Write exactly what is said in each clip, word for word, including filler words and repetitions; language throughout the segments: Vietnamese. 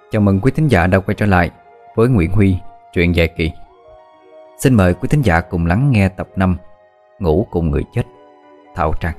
Chào mừng quý thính giả đã quay trở lại với Nguyễn Huy, truyện dài kỳ. Xin mời quý thính giả cùng lắng nghe tập năm Ngủ cùng người chết, Thảo Trang.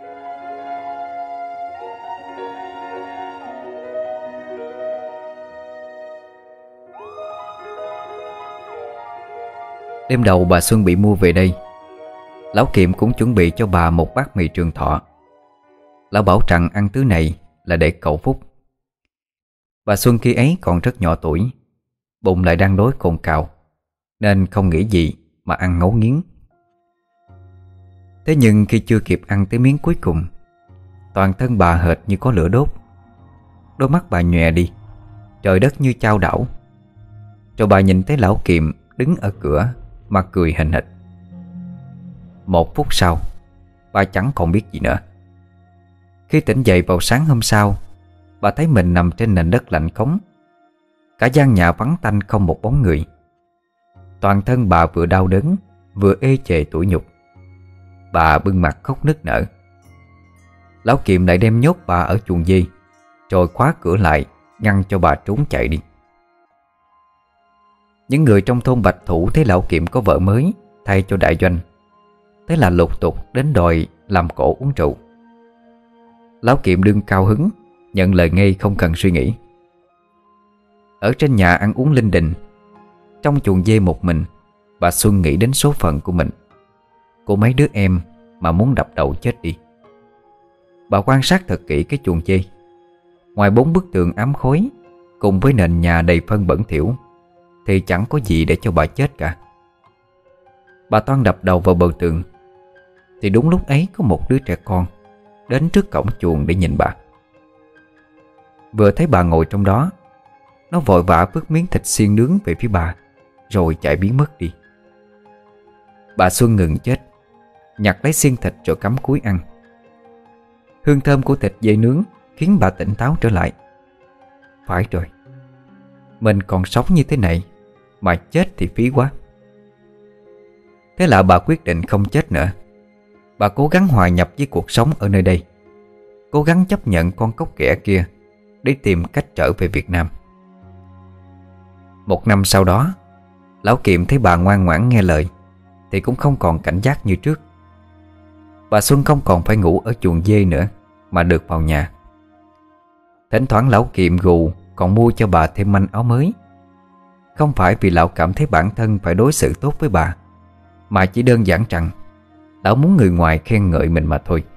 Đêm đầu bà Xuân bị mua về đây, Lão Kiệm cũng chuẩn bị cho bà một bát mì trường thọ. Lão bảo rằng ăn thứ này là để cầu phúc. Bà Xuân khi ấy còn rất nhỏ tuổi, bụng lại đang đói cồn cào, nên không nghĩ gì mà ăn ngấu nghiến. Thế nhưng khi chưa kịp ăn tới miếng cuối cùng, toàn thân bà hệt như có lửa đốt. Đôi mắt bà nhòe đi, trời đất như chao đảo. Rồi bà nhìn thấy Lão Kiệm đứng ở cửa mà cười hình hịch. Một phút sau, bà chẳng còn biết gì nữa. Khi tỉnh dậy vào sáng hôm sau, bà thấy mình nằm trên nền đất lạnh cống. Cả gian nhà vắng tanh không một bóng người. Toàn thân bà vừa đau đớn vừa ê chề tủi nhục. Bà bưng mặt khóc nức nở. Lão Kiệm lại đem nhốt bà ở chuồng dê, rồi khóa cửa lại, ngăn cho bà trốn chạy đi. Những người trong thôn Bạch Thủ thấy Lão Kiệm có vợ mới thay cho đại doanh, thế là lục tục đến đòi làm cổ uống rượu. Lão Kiệm đương cao hứng, nhận lời ngay không cần suy nghĩ. Ở trên nhà ăn uống linh đình, trong chuồng dê một mình, bà Xuân nghĩ đến số phận của mình, của mấy đứa em mà muốn đập đầu chết đi. Bà quan sát thật kỹ cái chuồng dê. Ngoài bốn bức tường ám khói cùng với nền nhà đầy phân bẩn thỉu thì chẳng có gì để cho bà chết cả. Bà toan đập đầu vào bờ tường thì đúng lúc ấy có một đứa trẻ con đến trước cổng chuồng để nhìn bà. Vừa thấy bà ngồi trong đó, nó vội vã vứt miếng thịt xiên nướng về phía bà, rồi chạy biến mất đi. Bà Xuân ngừng chết, nhặt lấy xiên thịt rồi cắm cúi ăn. Hương thơm của thịt dê nướng khiến bà tỉnh táo trở lại. Phải rồi, mình còn sống như thế này mà chết thì phí quá. Thế là bà quyết định không chết nữa. Bà cố gắng hòa nhập với cuộc sống ở nơi đây, cố gắng chấp nhận con cóc ghẻ kia để tìm cách trở về Việt Nam. Một năm sau đó, Lão Kiệm thấy bà ngoan ngoãn nghe lời thì cũng không còn cảnh giác như trước. Bà Xuân không còn phải ngủ ở chuồng dê nữa mà được vào nhà. Thỉnh thoảng Lão Kiệm gù còn mua cho bà thêm manh áo mới. Không phải vì Lão cảm thấy bản thân phải đối xử tốt với bà, mà chỉ đơn giản rằng Lão muốn người ngoài khen ngợi mình mà thôi.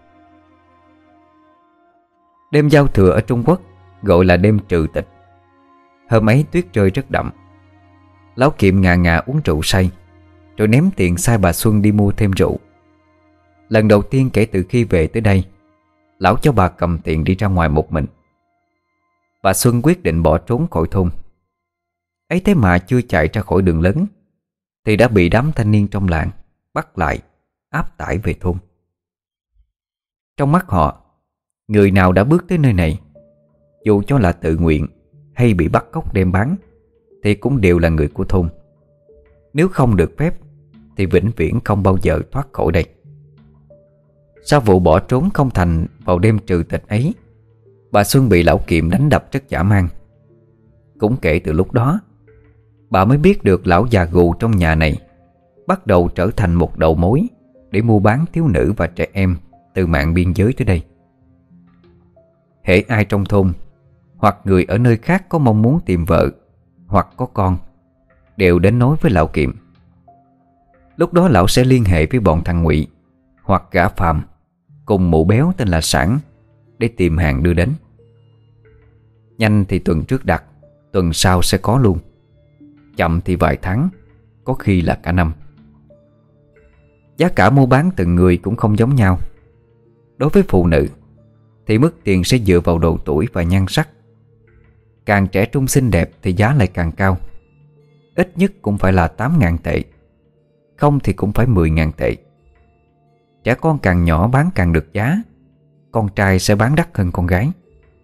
Đêm giao thừa ở Trung Quốc gọi là đêm trừ tịch. Hôm ấy tuyết rơi rất đậm. Lão Kiệm ngà ngà uống rượu say, rồi ném tiền sai bà Xuân đi mua thêm rượu. Lần đầu tiên kể từ khi về tới đây, Lão cho bà cầm tiền đi ra ngoài một mình. Bà Xuân quyết định bỏ trốn khỏi thôn. Ấy thế mà chưa chạy ra khỏi đường lớn thì đã bị đám thanh niên trong làng bắt lại, áp tải về thôn. Trong mắt họ, người nào đã bước tới nơi này, dù cho là tự nguyện hay bị bắt cóc đem bán, thì cũng đều là người của thôn. Nếu không được phép thì vĩnh viễn không bao giờ thoát khỏi đây. Sau vụ bỏ trốn không thành vào đêm trừ tịch ấy, bà Xuân bị Lão Kiệm đánh đập rất dã man. Cũng kể từ lúc đó, bà mới biết được lão già gù trong nhà này bắt đầu trở thành một đầu mối để mua bán thiếu nữ và trẻ em từ mạn biên giới tới đây. Hễ ai trong thôn hoặc người ở nơi khác có mong muốn tìm vợ hoặc có con đều đến nói với Lão Kiệm. Lúc đó lão sẽ liên hệ với bọn thằng Ngụy hoặc gã Phạm cùng mụ béo tên là Sản để tìm hàng đưa đến. Nhanh thì tuần trước đặt, tuần sau sẽ có luôn. Chậm thì vài tháng, có khi là cả năm. Giá cả mua bán từng người cũng không giống nhau. Đối với phụ nữ thì mức tiền sẽ dựa vào độ tuổi và nhan sắc. Càng trẻ trung xinh đẹp thì giá lại càng cao. Ít nhất cũng phải là tám ngàn tệ, không thì cũng phải mười ngàn tệ. Trẻ con càng nhỏ bán càng được giá. Con trai sẽ bán đắt hơn con gái.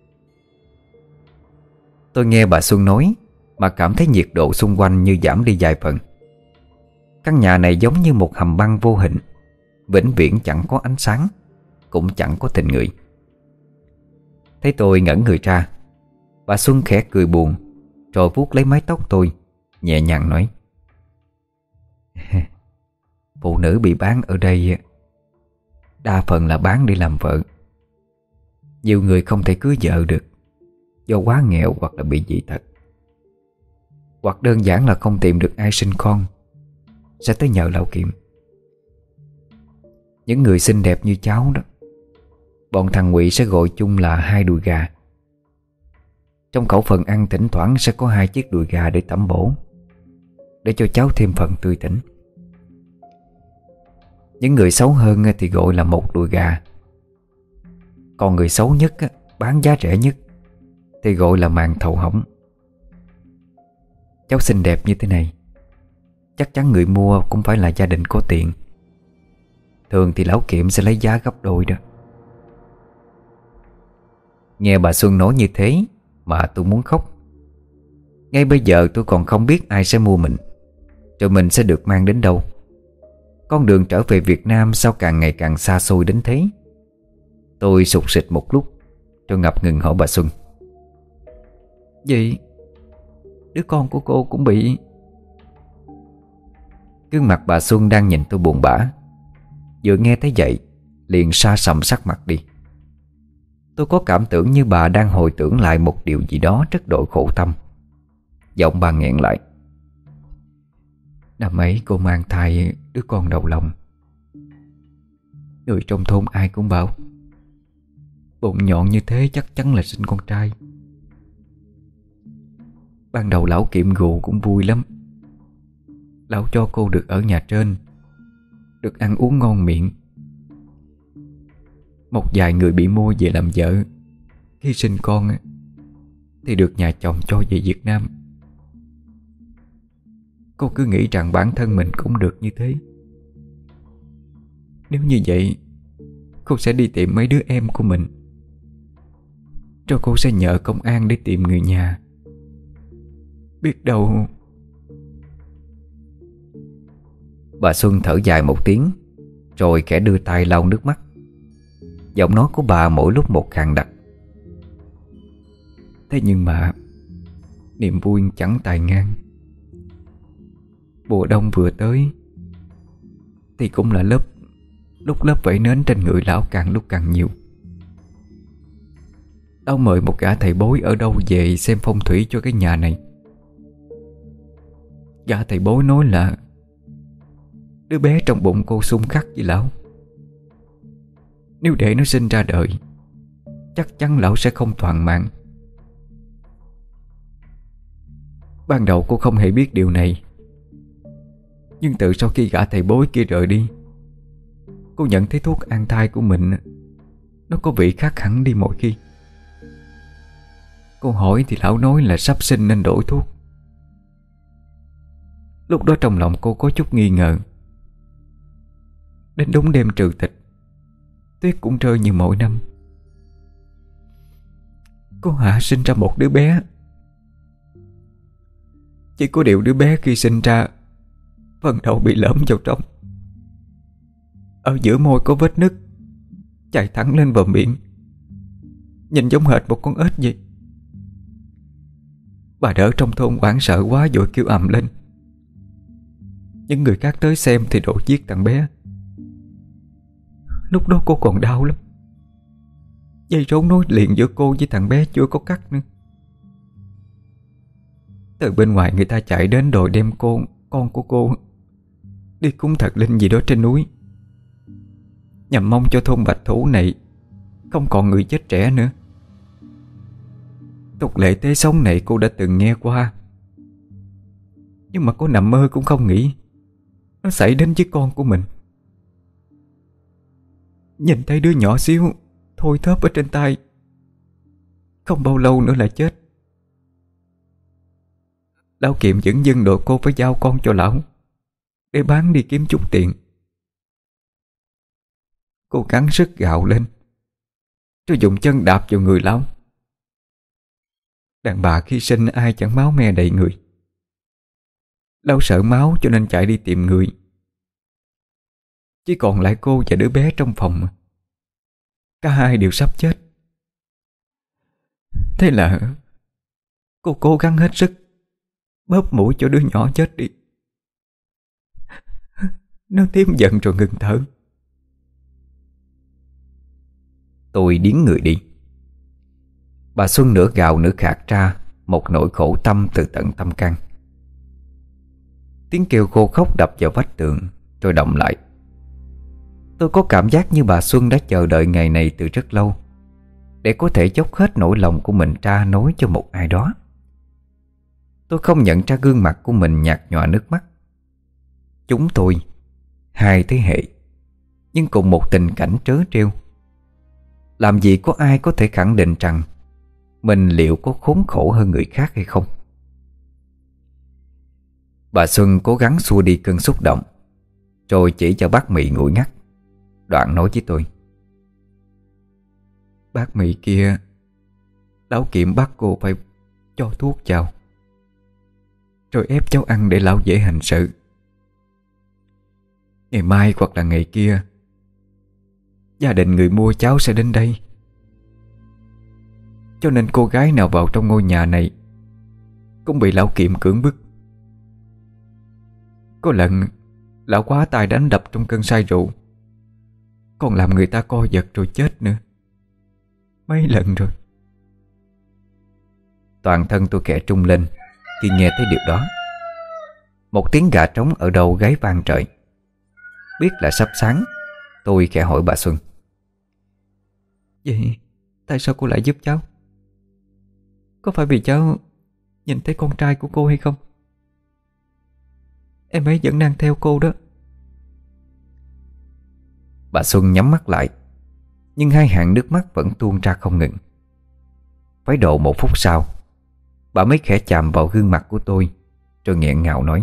Tôi nghe bà Xuân nói mà cảm thấy nhiệt độ xung quanh như giảm đi vài phần. Căn nhà này giống như một hầm băng vô hình, vĩnh viễn chẳng có ánh sáng, cũng chẳng có tình người. Thấy tôi ngẩn người ra, bà Xuân khẽ cười buồn rồi vuốt lấy mái tóc tôi, nhẹ nhàng nói: Phụ nữ bị bán ở đây đa phần là bán để làm vợ. Nhiều người không thể cưới vợ được do quá nghèo hoặc là bị dị tật, hoặc đơn giản là không tìm được ai sinh con, sẽ tới nhờ Lão Kiệm. Những người xinh đẹp như cháu đó, bọn thằng Ngụy sẽ gọi chung là hai đùi gà. Trong khẩu phần ăn thỉnh thoảng sẽ có hai chiếc đùi gà để tẩm bổ, để cho cháu thêm phần tươi tỉnh. Những người xấu hơn thì gọi là một đùi gà. Còn người xấu nhất, bán giá rẻ nhất, thì gọi là màn thầu hỏng. Cháu xinh đẹp như thế này, chắc chắn người mua cũng phải là gia đình có tiền. Thường thì Lão Kiệm sẽ lấy giá gấp đôi đó. Nghe bà Xuân nói như thế mà tôi muốn khóc. Ngay bây giờ tôi còn không biết ai sẽ mua mình, rồi mình sẽ được mang đến đâu. Con đường trở về Việt Nam sao càng ngày càng xa xôi đến thế? Tôi sụt sịt một lúc, rồi ngập ngừng hỏi bà Xuân: Vậy đứa con của cô cũng bị... Gương mặt bà Xuân đang nhìn tôi buồn bã, vừa nghe thấy vậy liền sa sầm sắc mặt đi. Tôi có cảm tưởng như bà đang hồi tưởng lại một điều gì đó rất đỗi khổ tâm. Giọng bà nghẹn lại: Năm ấy cô mang thai đứa con đầu lòng. Người trong thôn ai cũng bảo bụng nhọn như thế chắc chắn là sinh con trai. Ban đầu Lão Kiệm gù cũng vui lắm. Lão cho cô được ở nhà trên, được ăn uống ngon miệng. Một vài người bị mua về làm vợ, khi sinh con thì được nhà chồng cho về Việt Nam. Cô cứ nghĩ rằng bản thân mình cũng được như thế. Nếu như vậy, cô sẽ đi tìm mấy đứa em của mình, rồi cô sẽ nhờ công an để tìm người nhà. Biết đâu... Bà Xuân thở dài một tiếng, rồi khẽ đưa tay lau nước mắt. Giọng nói của bà mỗi lúc một khàn đặc. Thế nhưng mà niềm vui chẳng tài ngang. Mùa đông vừa tới thì cũng là lớp lúc lớp vẩy nến trên người lão càng lúc càng nhiều. Lão mời một gã thầy bói ở đâu về xem phong thủy cho cái nhà này. Gã thầy bói nói là đứa bé trong bụng cô xung khắc với lão. Nếu để nó sinh ra đời, chắc chắn lão sẽ không toàn mạng. Ban đầu cô không hề biết điều này, nhưng từ sau khi gã thầy bói kia rời đi, cô nhận thấy thuốc an thai của mình nó có vị khác hẳn đi mỗi khi. Cô hỏi thì lão nói là sắp sinh nên đổi thuốc. Lúc đó trong lòng cô có chút nghi ngờ. Đến đúng đêm trừ tịch, tuyết cũng rơi như mỗi năm. Cô Hạ sinh ra một đứa bé. Chỉ có điều đứa bé khi sinh ra, phần đầu bị lõm vào trong. Ở giữa môi có vết nứt chạy thẳng lên vào miệng, nhìn giống hệt một con ếch vậy. Bà đỡ trong thôn hoảng sợ quá vội kêu ầm lên. Những người khác tới xem thì đổ giết thằng bé. Lúc đó cô còn đau lắm. Dây rốn nối liền giữa cô với thằng bé chưa có cắt nữa. Từ bên ngoài người ta chạy đến đòi đem cô, con của cô, đi cúng thật linh gì đó trên núi, nhằm mong cho thôn Bạch Thủ này không còn người chết trẻ nữa. Tục lệ tế sống này cô đã từng nghe qua, nhưng mà cô nằm mơ cũng không nghĩ nó xảy đến với con của mình. Nhìn thấy đứa nhỏ xíu thôi thóp ở trên tay, không bao lâu nữa là chết. Lão Kiệm vẫn dưng đội cô phải giao con cho lão để bán đi kiếm chút tiền. Cô cắn sức gào lên, rồi dùng chân đạp vào người lão. Đàn bà khi sinh ai chẳng máu me đầy người. Lão sợ máu cho nên chạy đi tìm người. Chỉ còn lại cô và đứa bé trong phòng. Cả hai đều sắp chết. Thế là Cô cố gắng hết sức bóp mũi cho đứa nhỏ chết đi. Nó tím giận rồi ngừng thở. Tôi điếng người đi. Bà Xuân nửa gào nửa khạc ra một nỗi khổ tâm từ tận tâm can. Tiếng kêu khô khóc đập vào vách tường rồi động lại. Tôi có cảm giác như bà Xuân đã chờ đợi ngày này từ rất lâu, để có thể dốc hết nỗi lòng của mình ra nói cho một ai đó. Tôi không nhận ra gương mặt của mình nhạt nhòa nước mắt. Chúng tôi, hai thế hệ, nhưng cùng một tình cảnh trớ trêu. Làm gì có ai có thể khẳng định rằng mình liệu có khốn khổ hơn người khác hay không? Bà Xuân cố gắng xua đi cơn xúc động, rồi chỉ cho bác Mị nguội ngắt. Đoạn nói với tôi: Bác Mị kia, lão Kiệm bắt cô phải cho thuốc vào, rồi ép cháu ăn để lão dễ hành sự. Ngày mai hoặc là ngày kia, gia đình người mua cháu sẽ đến đây. Cho nên cô gái nào vào trong ngôi nhà này cũng bị lão Kiệm cưỡng bức. Có lần lão quá tài đánh đập trong cơn say rượu, còn làm người ta co giật rồi chết nữa. Mấy lần rồi. Toàn thân tôi khẽ trung lên khi nghe thấy điều đó. Một tiếng gà trống ở đầu gáy vang trời. Biết là sắp sáng, tôi khẽ hỏi bà Xuân: Vậy tại sao cô lại giúp cháu? Có phải vì cháu nhìn thấy con trai của cô hay không? Em ấy vẫn đang theo cô đó. Bà Xuân nhắm mắt lại, nhưng hai hàng nước mắt vẫn tuôn ra không ngừng. Phải độ một phút sau, bà mới khẽ chạm vào gương mặt của tôi, rồi nghẹn ngào nói: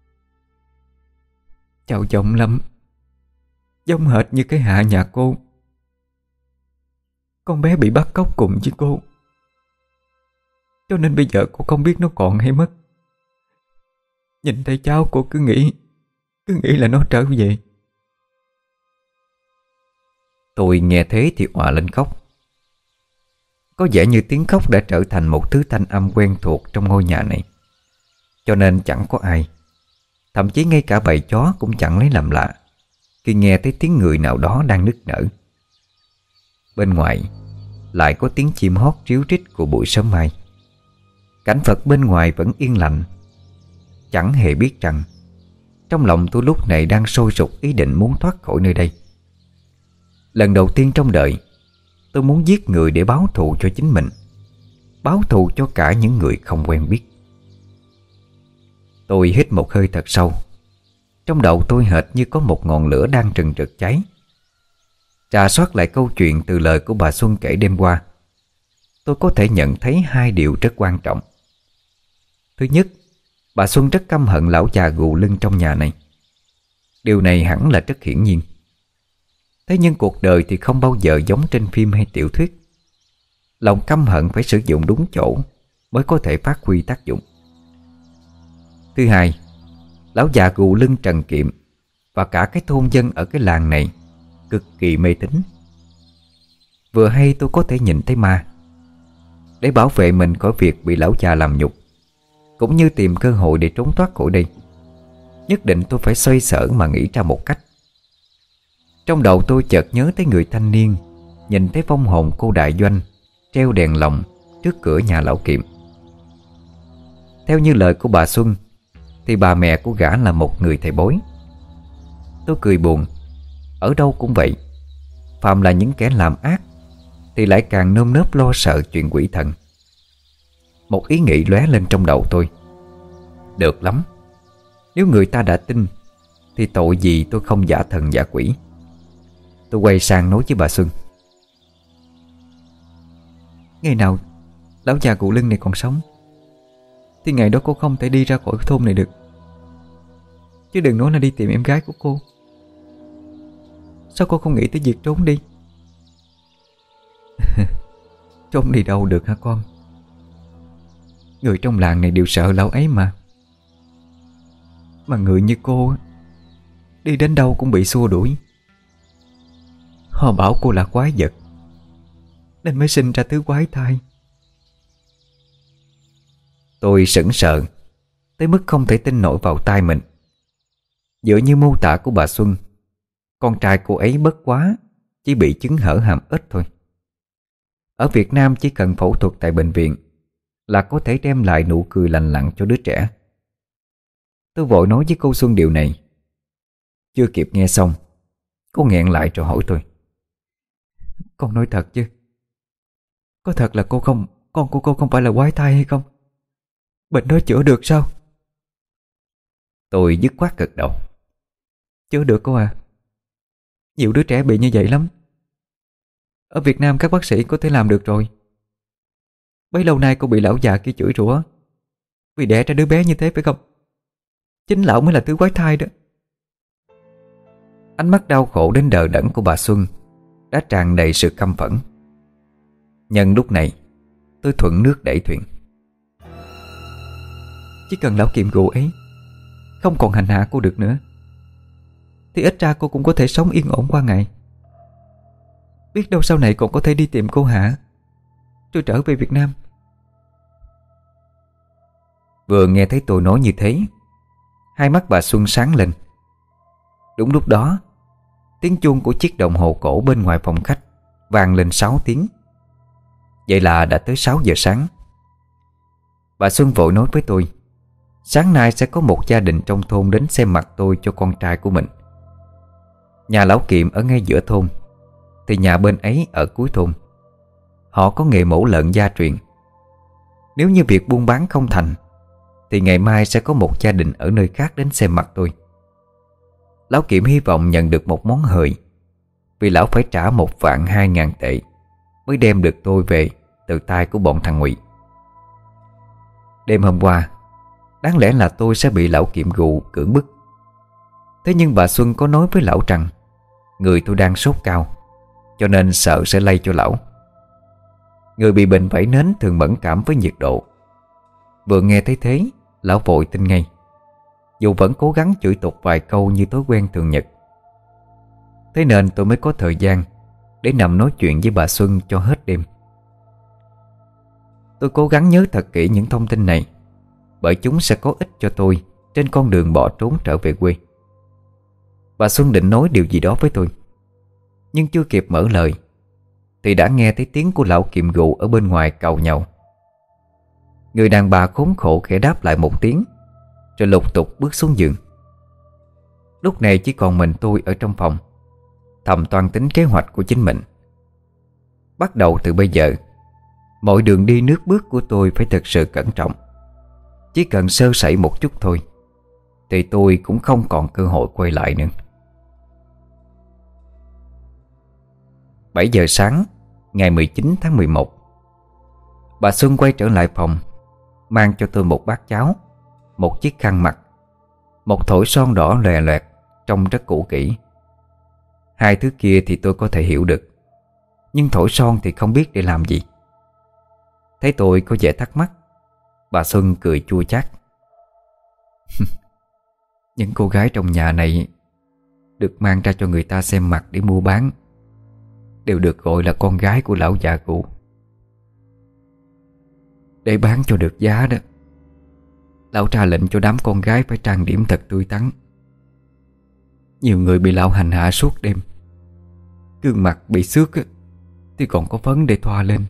Cháu giống lắm, giống hệt như cái Hạ nhà cô. Con bé bị bắt cóc cùng với cô, cho nên bây giờ cô không biết nó còn hay mất. Nhìn thấy cháu cô cứ nghĩ Cứ nghĩ là nó trở về. Tôi nghe thế thì òa lên khóc. Có vẻ như tiếng khóc đã trở thành một thứ thanh âm quen thuộc trong ngôi nhà này, cho nên chẳng có ai, thậm chí ngay cả bầy chó cũng chẳng lấy làm lạ khi nghe thấy tiếng người nào đó đang nức nở. Bên ngoài lại có tiếng chim hót ríu rít của buổi sớm mai. Cảnh vật bên ngoài vẫn yên lặng, chẳng hề biết rằng trong lòng tôi lúc này đang sôi sục ý định muốn thoát khỏi nơi đây. Lần đầu tiên trong đời, tôi muốn giết người để báo thù cho chính mình, báo thù cho cả những người không quen biết. Tôi hít một hơi thật sâu. Trong đầu tôi hệt như có một ngọn lửa đang rừng rực cháy. Rà soát lại câu chuyện từ lời của bà Xuân kể đêm qua, tôi có thể nhận thấy hai điều rất quan trọng. Thứ nhất, bà Xuân rất căm hận lão già gù lưng trong nhà này. Điều này hẳn là rất hiển nhiên. Thế nhưng cuộc đời thì không bao giờ giống trên phim hay tiểu thuyết. Lòng căm hận phải sử dụng đúng chỗ mới có thể phát huy tác dụng. Thứ hai, lão già gù lưng Trần Kiệm và cả cái thôn dân ở cái làng này cực kỳ mê tín. Vừa hay tôi có thể nhìn thấy ma. Để bảo vệ mình khỏi việc bị lão già làm nhục, cũng như tìm cơ hội để trốn thoát khỏi đây, nhất định tôi phải xoay sở mà nghĩ ra một cách. Trong đầu tôi chợt nhớ tới người thanh niên nhìn thấy vong hồn cô đại doanh treo đèn lồng trước cửa nhà lão Kiệm. Theo như lời của bà Xuân thì bà mẹ của gã là một người thầy bói. Tôi cười buồn. Ở đâu cũng vậy, phàm là những kẻ làm ác thì lại càng nơm nớp lo sợ chuyện quỷ thần. Một ý nghĩ lóe lên trong đầu tôi. Được lắm, nếu người ta đã tin thì tội gì tôi không giả thần giả quỷ. Tôi quay sang nói với bà Xuân: Ngày nào lão già cụ lưng này còn sống thì ngày đó cô không thể đi ra khỏi thôn này được. Chứ đừng nói là đi tìm em gái của cô. Sao cô không nghĩ tới việc trốn đi? Trốn đi đâu được hả con? Người trong làng này đều sợ lão ấy mà. Mà người như cô đi đến đâu cũng bị xua đuổi. Họ bảo cô là quái vật nên mới sinh ra thứ quái thai. Tôi sững sờ tới mức không thể tin nổi vào tai mình. Dựa như mô tả của bà Xuân, con trai cô ấy bất quá chỉ bị chứng hở hàm ếch thôi. Ở Việt Nam chỉ cần phẫu thuật tại bệnh viện là có thể đem lại nụ cười lành lặn cho đứa trẻ. Tôi vội nói với cô Xuân điều này. Chưa kịp nghe xong, cô nghẹn lại rồi hỏi tôi: "Con nói thật chứ? Có thật là cô không Con của cô không phải là quái thai hay không? Bệnh đó chữa được sao?" Tôi dứt khoát gật đầu: "Chữa được cô à. Nhiều đứa trẻ bị như vậy lắm. Ở Việt Nam các bác sĩ có thể làm được rồi. Bấy lâu nay cô bị lão già kia chửi rủa vì đẻ ra đứa bé như thế phải không? Chính lão mới là thứ quái thai đó." Ánh mắt đau khổ đến đờ đẫn của bà Xuân đã tràn đầy sự căm phẫn. Nhân lúc này, tôi thuận nước đẩy thuyền: "Chỉ cần lão kiệm gù ấy không còn hành hạ cô được nữa thì ít ra cô cũng có thể sống yên ổn qua ngày. Biết đâu sau này còn có thể đi tìm cô Hạ rồi trở về Việt Nam." Vừa nghe thấy tôi nói như thế, hai mắt bà Xuân sáng lên. Đúng lúc đó, tiếng chuông của chiếc đồng hồ cổ bên ngoài phòng khách vang lên sáu tiếng. Vậy là đã tới sáu giờ sáng. Bà Xuân vội nói với tôi sáng nay sẽ có một gia đình trong thôn đến xem mặt tôi cho con trai của mình. Nhà lão Kiệm ở ngay giữa thôn, thì nhà bên ấy ở cuối thôn. Họ có nghề mổ lợn gia truyền. Nếu như việc buôn bán không thành thì ngày mai sẽ có một gia đình ở nơi khác đến xem mặt tôi. Lão Kiệm hy vọng nhận được một món hời, vì lão phải trả một vạn hai ngàn tệ mới đem được tôi về từ tay của bọn thằng Ngụy. Đêm hôm qua, đáng lẽ là tôi sẽ bị lão Kiệm gù cưỡng bức. Thế nhưng bà Xuân có nói với lão rằng người tôi đang sốt cao, cho nên sợ sẽ lây cho lão. Người bị bệnh vảy nến thường mẫn cảm với nhiệt độ. Vừa nghe thấy thế, lão vội tin ngay, dù vẫn cố gắng chửi tục vài câu như thói quen thường nhật. Thế nên tôi mới có thời gian để nằm nói chuyện với bà Xuân cho hết đêm. Tôi cố gắng nhớ thật kỹ những thông tin này, bởi chúng sẽ có ích cho tôi trên con đường bỏ trốn trở về quê. Bà Xuân định nói điều gì đó với tôi, nhưng chưa kịp mở lời thì đã nghe thấy tiếng của lão Kiệm gù ở bên ngoài càu nhàu. Người đàn bà khốn khổ khẽ đáp lại một tiếng, rồi lục tục bước xuống giường. Lúc này chỉ còn mình tôi ở trong phòng, thầm toan tính kế hoạch của chính mình. Bắt đầu từ bây giờ, mọi đường đi nước bước của tôi phải thật sự cẩn trọng. Chỉ cần sơ sẩy một chút thôi thì tôi cũng không còn cơ hội quay lại nữa. Bảy giờ sáng ngày mười chín tháng mười một, bà Xuân quay trở lại phòng, mang cho tôi một bát cháo, một chiếc khăn mặt, một thỏi son đỏ lòe loẹt trông rất cũ kỹ. Hai thứ kia thì tôi có thể hiểu được, nhưng thỏi son thì không biết để làm gì. Thấy tôi có vẻ thắc mắc, bà Xuân cười chua chát: "Những cô gái trong nhà này được mang ra cho người ta xem mặt để mua bán đều được gọi là con gái của lão già cụ. Để bán cho được giá đó, lão ra lệnh cho đám con gái phải trang điểm thật tươi tắn. Nhiều người bị lão hành hạ suốt đêm, gương mặt bị xước á, thì còn có phấn để thoa lên."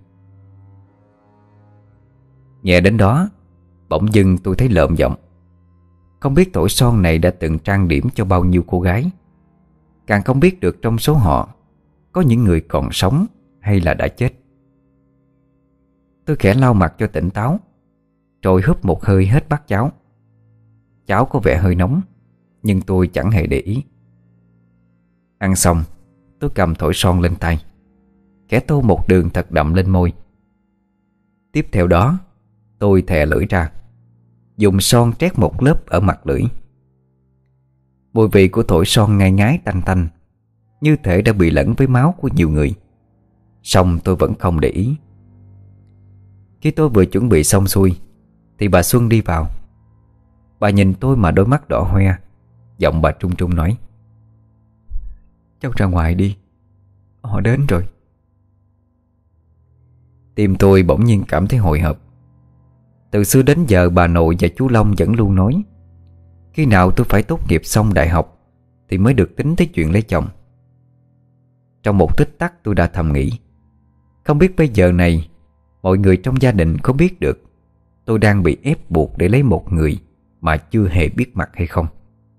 Nghe đến đó, bỗng dưng tôi thấy lợm giọng. Không biết thỏi son này đã từng trang điểm cho bao nhiêu cô gái, càng không biết được trong số họ có những người còn sống hay là đã chết. Tôi khẽ lau mặt cho tỉnh táo, rồi húp một hơi hết bát cháo. Cháo có vẻ hơi nóng, nhưng tôi chẳng hề để ý. Ăn xong, tôi cầm thỏi son lên tay, khẽ tô một đường thật đậm lên môi. Tiếp theo đó, tôi thè lưỡi ra, dùng son trét một lớp ở mặt lưỡi. Mùi vị của thỏi son ngai ngái tanh tanh, như thể đã bị lẫn với máu của nhiều người. Song tôi vẫn không để ý. Khi tôi vừa chuẩn bị xong xuôi thì bà Xuân đi vào. Bà nhìn tôi mà đôi mắt đỏ hoe, giọng bà trung trung nói: "Cháu ra ngoài đi, họ đến rồi." Tim tôi bỗng nhiên cảm thấy hồi hộp. Từ xưa đến giờ bà nội và chú Long vẫn luôn nói khi nào tôi phải tốt nghiệp xong đại học thì mới được tính tới chuyện lấy chồng. Trong một tích tắc tôi đã thầm nghĩ, không biết bây giờ này mọi người trong gia đình có biết được tôi đang bị ép buộc để lấy một người mà chưa hề biết mặt hay không.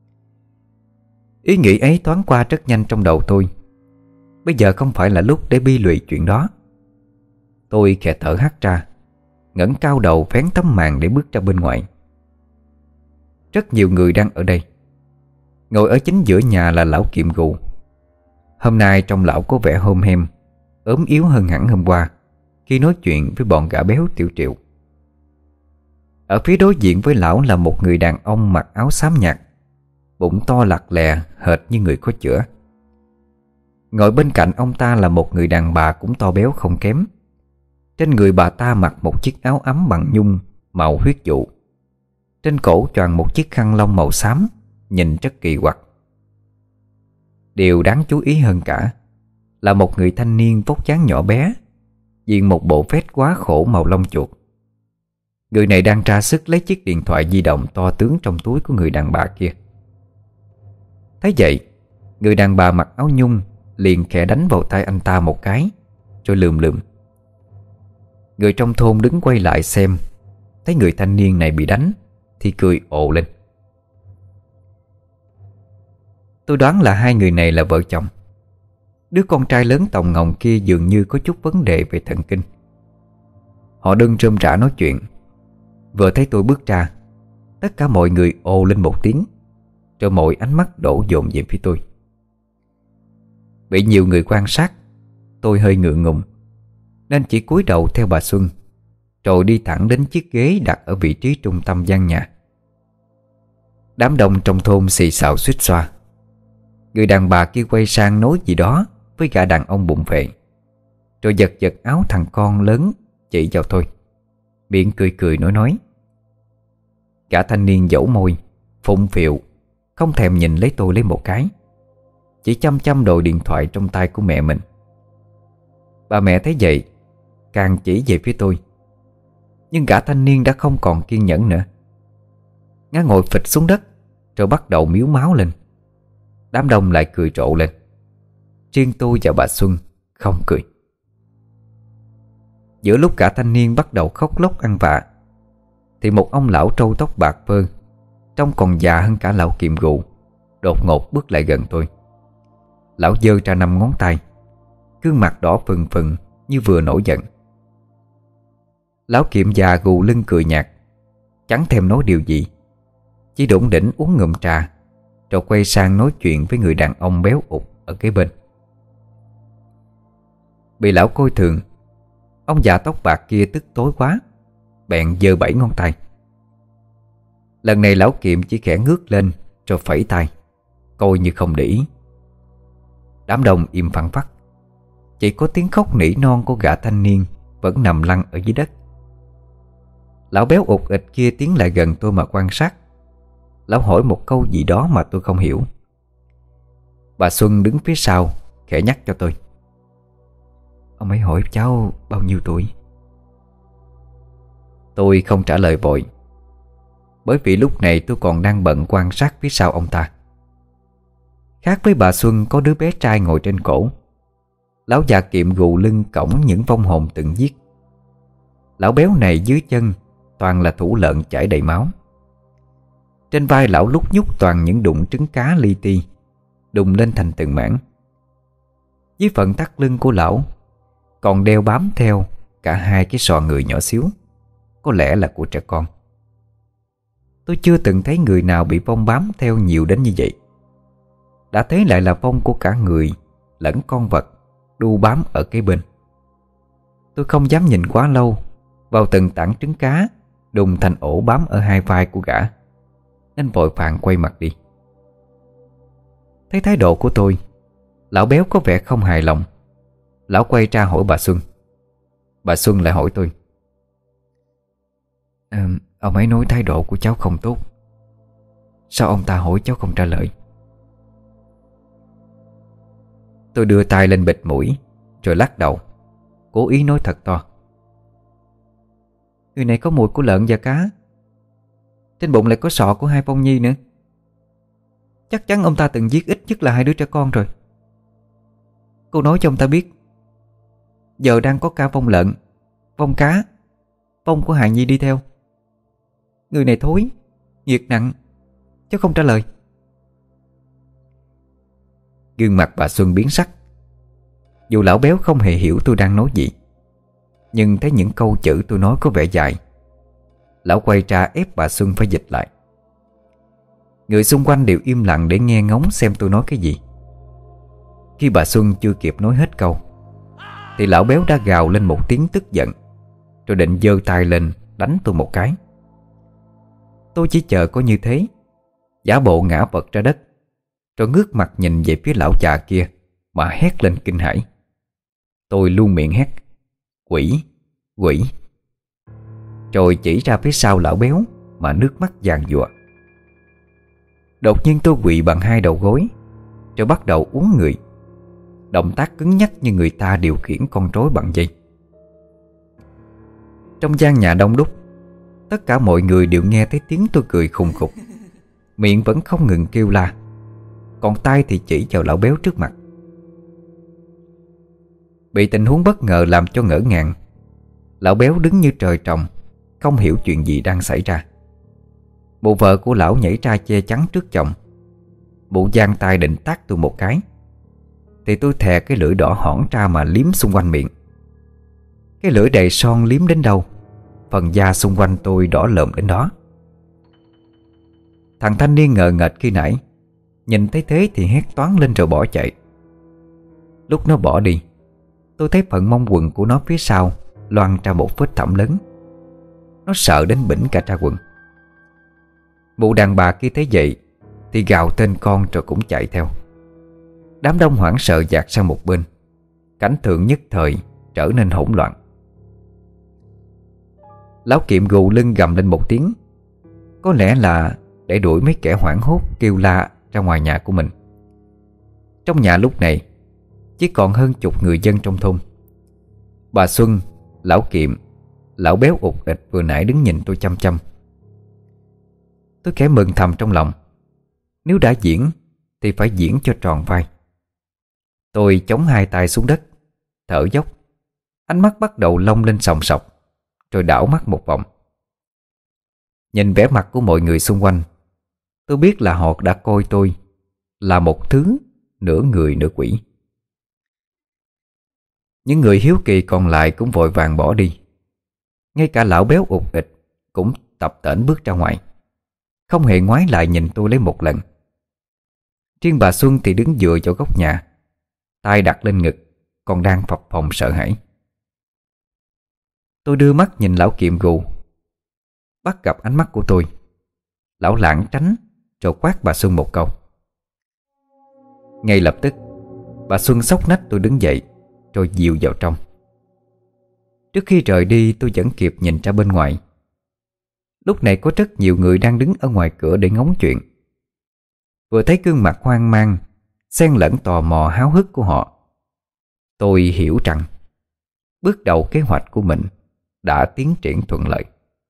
Ý nghĩ ấy thoáng qua rất nhanh trong đầu tôi. Bây giờ không phải là lúc để bi lụy chuyện đó. Tôi khẽ thở hắt ra, ngẩng cao đầu vén tấm màn để bước ra bên ngoài. Rất nhiều người đang ở đây. Ngồi ở chính giữa nhà là lão Kiệm Gù. Hôm nay trông lão có vẻ hom hem, ốm yếu hơn hẳn hôm qua khi nói chuyện với bọn gã béo Tiểu Triệu. Ở phía đối diện với lão là một người đàn ông mặc áo xám nhạt, bụng to lặt lè hệt như người có chữa. Ngồi bên cạnh ông ta là một người đàn bà cũng to béo không kém. Trên người bà ta mặc một chiếc áo ấm bằng nhung màu huyết dụ. Trên cổ choàng một chiếc khăn lông màu xám, nhìn rất kỳ quặc. Điều đáng chú ý hơn cả là một người thanh niên vóc dáng nhỏ bé, diện một bộ vest quá khổ màu lông chuột. Người này đang ra sức lấy chiếc điện thoại di động to tướng trong túi của người đàn bà kia. Thấy vậy, người đàn bà mặc áo nhung liền khẽ đánh vào tay anh ta một cái, rồi lườm lườm. Người trong thôn đứng quay lại xem, thấy người thanh niên này bị đánh thì cười ồ lên. Tôi đoán là hai người này là vợ chồng. Đứa con trai lớn tòng ngồng kia dường như có chút vấn đề về thần kinh. Họ đương rơm rã nói chuyện. Vừa thấy tôi bước ra, tất cả mọi người ồ lên một tiếng, rồi mọi ánh mắt đổ dồn về phía tôi. Bị nhiều người quan sát, tôi hơi ngượng ngùng nên chỉ cúi đầu theo bà Xuân, rồi đi thẳng đến chiếc ghế đặt ở vị trí trung tâm gian nhà. Đám đông trong thôn xì xào xuýt xoa. Người đàn bà kia quay sang nói gì đó với gã đàn ông bụng phệ, rồi giật giật áo thằng con lớn chỉ vào tôi, miệng cười cười nói nói. Gã thanh niên dẫu môi, phụng phịu, không thèm nhìn lấy tôi lấy một cái, chỉ chăm chăm đồ điện thoại trong tay của mẹ mình. Bà mẹ thấy vậy càng chỉ về phía tôi, nhưng gã thanh niên đã không còn kiên nhẫn nữa. Ngã ngồi phịch xuống đất, rồi bắt đầu miếu máu lên. Đám đông lại cười rộ lên. Riêng tôi và bà Xuân không cười. Giữa lúc cả thanh niên bắt đầu khóc lóc ăn vạ, thì một ông lão trâu tóc bạc phơ, trông còn già hơn cả lão Kiệm Gù, đột ngột bước lại gần tôi. Lão giơ ra năm ngón tay, gương mặt đỏ phừng phừng như vừa nổi giận. Lão Kiệm già gù lưng cười nhạt, chẳng thèm nói điều gì, chỉ đủng đỉnh uống ngụm trà, rồi quay sang nói chuyện với người đàn ông béo ụt ở kế bên. Bị lão coi thường, ông già tóc bạc kia tức tối quá, bèn giơ bảy ngón tay. Lần này lão Kiệm chỉ khẽ ngước lên rồi phẩy tay, coi như không để ý. Đám đông im phăng phắc, chỉ có tiếng khóc nỉ non của gã thanh niên vẫn nằm lăn ở dưới đất. Lão béo ụt ịch kia tiến lại gần tôi mà quan sát. Lão hỏi một câu gì đó mà tôi không hiểu. Bà Xuân đứng phía sau khẽ nhắc cho tôi. Ông ấy hỏi cháu bao nhiêu tuổi? Tôi không trả lời vội, bởi vì lúc này tôi còn đang bận quan sát phía sau ông ta. Khác với bà Xuân có đứa bé trai ngồi trên cổ, lão già Kiệm gù lưng cõng những vong hồn từng giết. Lão béo này dưới chân toàn là thủ lợn chảy đầy máu. Trên vai lão lúc nhúc toàn những đụng trứng cá li ti, đùng lên thành từng mảng. Dưới phần thắt lưng của lão còn đeo bám theo cả hai cái sọ người nhỏ xíu, có lẽ là của trẻ con. Tôi chưa từng thấy người nào bị vong bám theo nhiều đến như vậy. Đã thế lại là vong của cả người lẫn con vật đu bám ở kế bên. Tôi không dám nhìn quá lâu vào từng tảng trứng cá đùng thành ổ bám ở hai vai của gã, nên vội vàng quay mặt đi. Thấy thái độ của tôi, lão béo có vẻ không hài lòng. Lão quay ra hỏi bà Xuân. Bà Xuân lại hỏi tôi. À, ông ấy nói thái độ của cháu không tốt, sao ông ta hỏi cháu không trả lời? Tôi đưa tay lên bịt mũi rồi lắc đầu, cố ý nói thật to. Người này có mùi của lợn và cá. Trên bụng lại có sọ của hai Phong Nhi nữa. Chắc chắn ông ta từng giết ít nhất là hai đứa trẻ con rồi. Cô nói cho ông ta biết giờ đang có cả Phong lợn, Phong cá, Phong của Hà Nhi đi theo. Người này thối, nghiệt nặng, chứ không trả lời. Gương mặt bà Xuân biến sắc. Dù lão béo không hề hiểu tôi đang nói gì, nhưng thấy những câu chữ tôi nói có vẻ dài, lão quay ra ép bà Xuân phải dịch lại. Người xung quanh đều im lặng để nghe ngóng xem tôi nói cái gì. Khi bà Xuân chưa kịp nói hết câu thì lão béo đã gào lên một tiếng tức giận, rồi định giơ tay lên đánh tôi một cái. Tôi chỉ chờ có như thế, giả bộ ngã vật ra đất, rồi ngước mặt nhìn về phía lão già kia mà hét lên kinh hãi. Tôi luôn miệng hét: "Quỷ! Quỷ!" Rồi chỉ ra phía sau lão béo mà nước mắt giàn giụa. Đột nhiên tôi quỵ bằng hai đầu gối, rồi bắt đầu uốn người, động tác cứng nhắc như người ta điều khiển con rối bằng dây. Trong gian nhà đông đúc, tất cả mọi người đều nghe thấy tiếng tôi cười khùng khục, miệng vẫn không ngừng kêu la, còn tay thì chỉ vào lão béo trước mặt. Bị tình huống bất ngờ làm cho ngỡ ngàng, lão béo đứng như trời trồng, không hiểu chuyện gì đang xảy ra. Bộ vợ của lão nhảy ra che chắn trước chồng. Bộ giang tay định tát tôi một cái, thì tôi thè cái lưỡi đỏ hỏn ra mà liếm xung quanh miệng. Cái lưỡi đầy son liếm đến đâu, phần da xung quanh tôi đỏ lợm đến đó. Thằng thanh niên ngờ nghệch khi nãy nhìn thấy thế thì hét toáng lên rồi bỏ chạy. Lúc nó bỏ đi, tôi thấy phần mông quần của nó phía sau loang ra một vết thẳm lớn. Nó sợ đến bỉnh cả ra quần. Mụ đàn bà kia thấy vậy thì gào tên con rồi cũng chạy theo. Đám đông hoảng sợ dạt sang một bên. Cảnh tượng nhất thời trở nên hỗn loạn. Lão Kiệm gù lưng gầm lên một tiếng, có lẽ là để đuổi mấy kẻ hoảng hốt kêu la ra ngoài nhà của mình. Trong nhà lúc này chỉ còn hơn chục người dân trong thôn. Bà Xuân, lão Kiệm, lão béo ụt ịch vừa nãy đứng nhìn tôi chăm chăm. Tôi khẽ mừng thầm trong lòng. Nếu đã diễn thì phải diễn cho tròn vai. Tôi chống hai tay xuống đất, thở dốc. Ánh mắt bắt đầu long lên sòng sọc, rồi đảo mắt một vòng. Nhìn vẻ mặt của mọi người xung quanh, tôi biết là họ đã coi tôi là một thứ nửa người nửa quỷ. Những người hiếu kỳ còn lại cũng vội vàng bỏ đi. Ngay cả lão béo ụt ịch cũng tập tễnh bước ra ngoài, không hề ngoái lại nhìn tôi lấy một lần. Riêng bà Xuân thì đứng dựa vào góc nhà, tay đặt lên ngực, còn đang phập phồng sợ hãi. Tôi đưa mắt nhìn lão Kiệm gù. Bắt gặp ánh mắt của tôi, lão lảng tránh rồi quát bà Xuân một câu. Ngay lập tức bà Xuân xốc nách tôi đứng dậy, rồi dìu vào trong. Trước khi rời đi tôi vẫn kịp nhìn ra bên ngoài. Lúc này có rất nhiều người đang đứng ở ngoài cửa để ngóng chuyện. Vừa thấy gương mặt hoang mang xen lẫn tò mò háo hức của họ, tôi hiểu rằng bước đầu kế hoạch của mình đã tiến triển thuận lợi.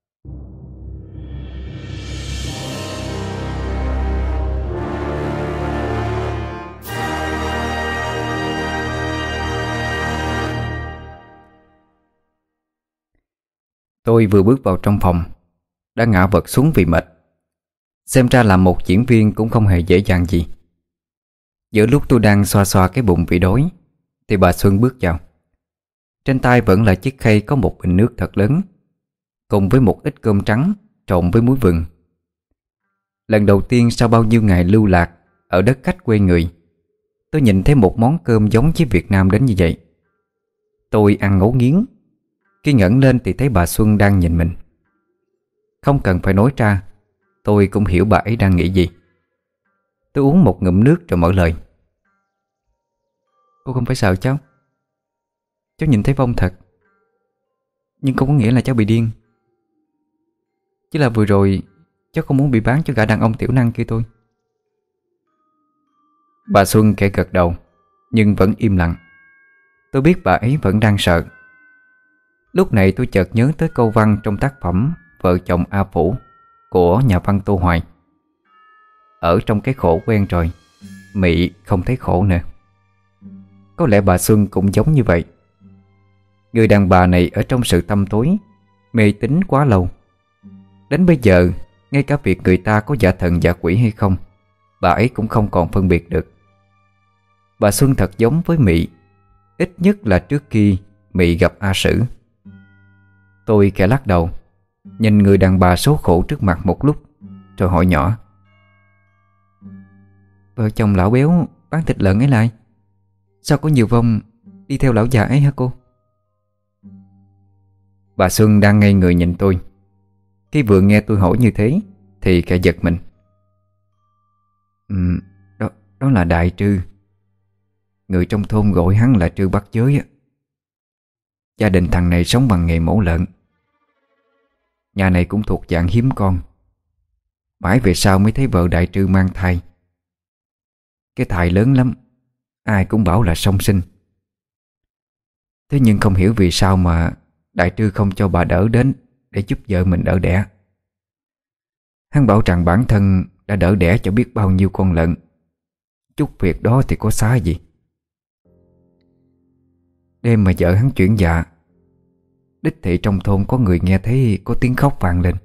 Tôi vừa bước vào trong phòng đã ngã vật xuống vì mệt. Xem ra làm một diễn viên cũng không hề dễ dàng gì. Giữa lúc tôi đang xoa xoa cái bụng vì đói thì bà Xuân bước vào. Trên tay vẫn là chiếc khay có một bình nước thật lớn, cùng với một ít cơm trắng trộn với muối vừng. Lần đầu tiên sau bao nhiêu ngày lưu lạc ở đất khách quê người, tôi nhìn thấy một món cơm giống với Việt Nam đến như vậy. Tôi ăn ngấu nghiến. Khi ngẩng lên thì thấy bà Xuân đang nhìn mình. Không cần phải nói ra, tôi cũng hiểu bà ấy đang nghĩ gì. Tôi uống một ngụm nước rồi mở lời. Cô không phải sợ cháu. Cháu nhìn thấy Phong thật, nhưng không có nghĩa là cháu bị điên. Chỉ là vừa rồi cháu không muốn bị bán cho gã đàn ông tiểu năng kia thôi. Bà Xuân khẽ gật đầu, nhưng vẫn im lặng. Tôi biết bà ấy vẫn đang sợ. Lúc này tôi chợt nhớ tới câu văn trong tác phẩm Vợ chồng A Phủ của nhà văn Tô Hoài. Ở trong cái khổ quen rồi, mị không thấy khổ nữa. Có lẽ bà Xuân cũng giống như vậy. Người đàn bà này ở trong sự tăm tối, mê tín quá lâu. Đến bây giờ, ngay cả việc người ta có giả thần giả quỷ hay không, bà ấy cũng không còn phân biệt được. Bà Xuân thật giống với Mị, ít nhất là trước khi Mị gặp A Sử. Tôi khẽ lắc đầu, nhìn người đàn bà số khổ trước mặt một lúc, rồi hỏi nhỏ: Vợ chồng lão béo bán thịt lợn ấy lại, sao có nhiều vong đi theo lão già ấy hả cô? Bà Xuân đang ngây người nhìn tôi. Khi vừa nghe tôi hỏi như thế thì khẽ giật mình. ừ, đó, đó là Đại Trư. Người trong thôn gọi hắn là Trư Bắt Giới á. Gia đình thằng này sống bằng nghề mổ lợn. Nhà này cũng thuộc dạng hiếm con. Mãi về sau mới thấy vợ Đại Trư mang thai. Cái thai lớn lắm, ai cũng bảo là song sinh. Thế nhưng không hiểu vì sao mà Đại Trư không cho bà đỡ đến để giúp vợ mình đỡ đẻ. Hắn bảo rằng bản thân đã đỡ đẻ cho biết bao nhiêu con lợn, chút việc đó thì có xá gì. Đêm mà vợ hắn chuyển dạ, đích thị trong thôn có người nghe thấy có tiếng khóc vang lên.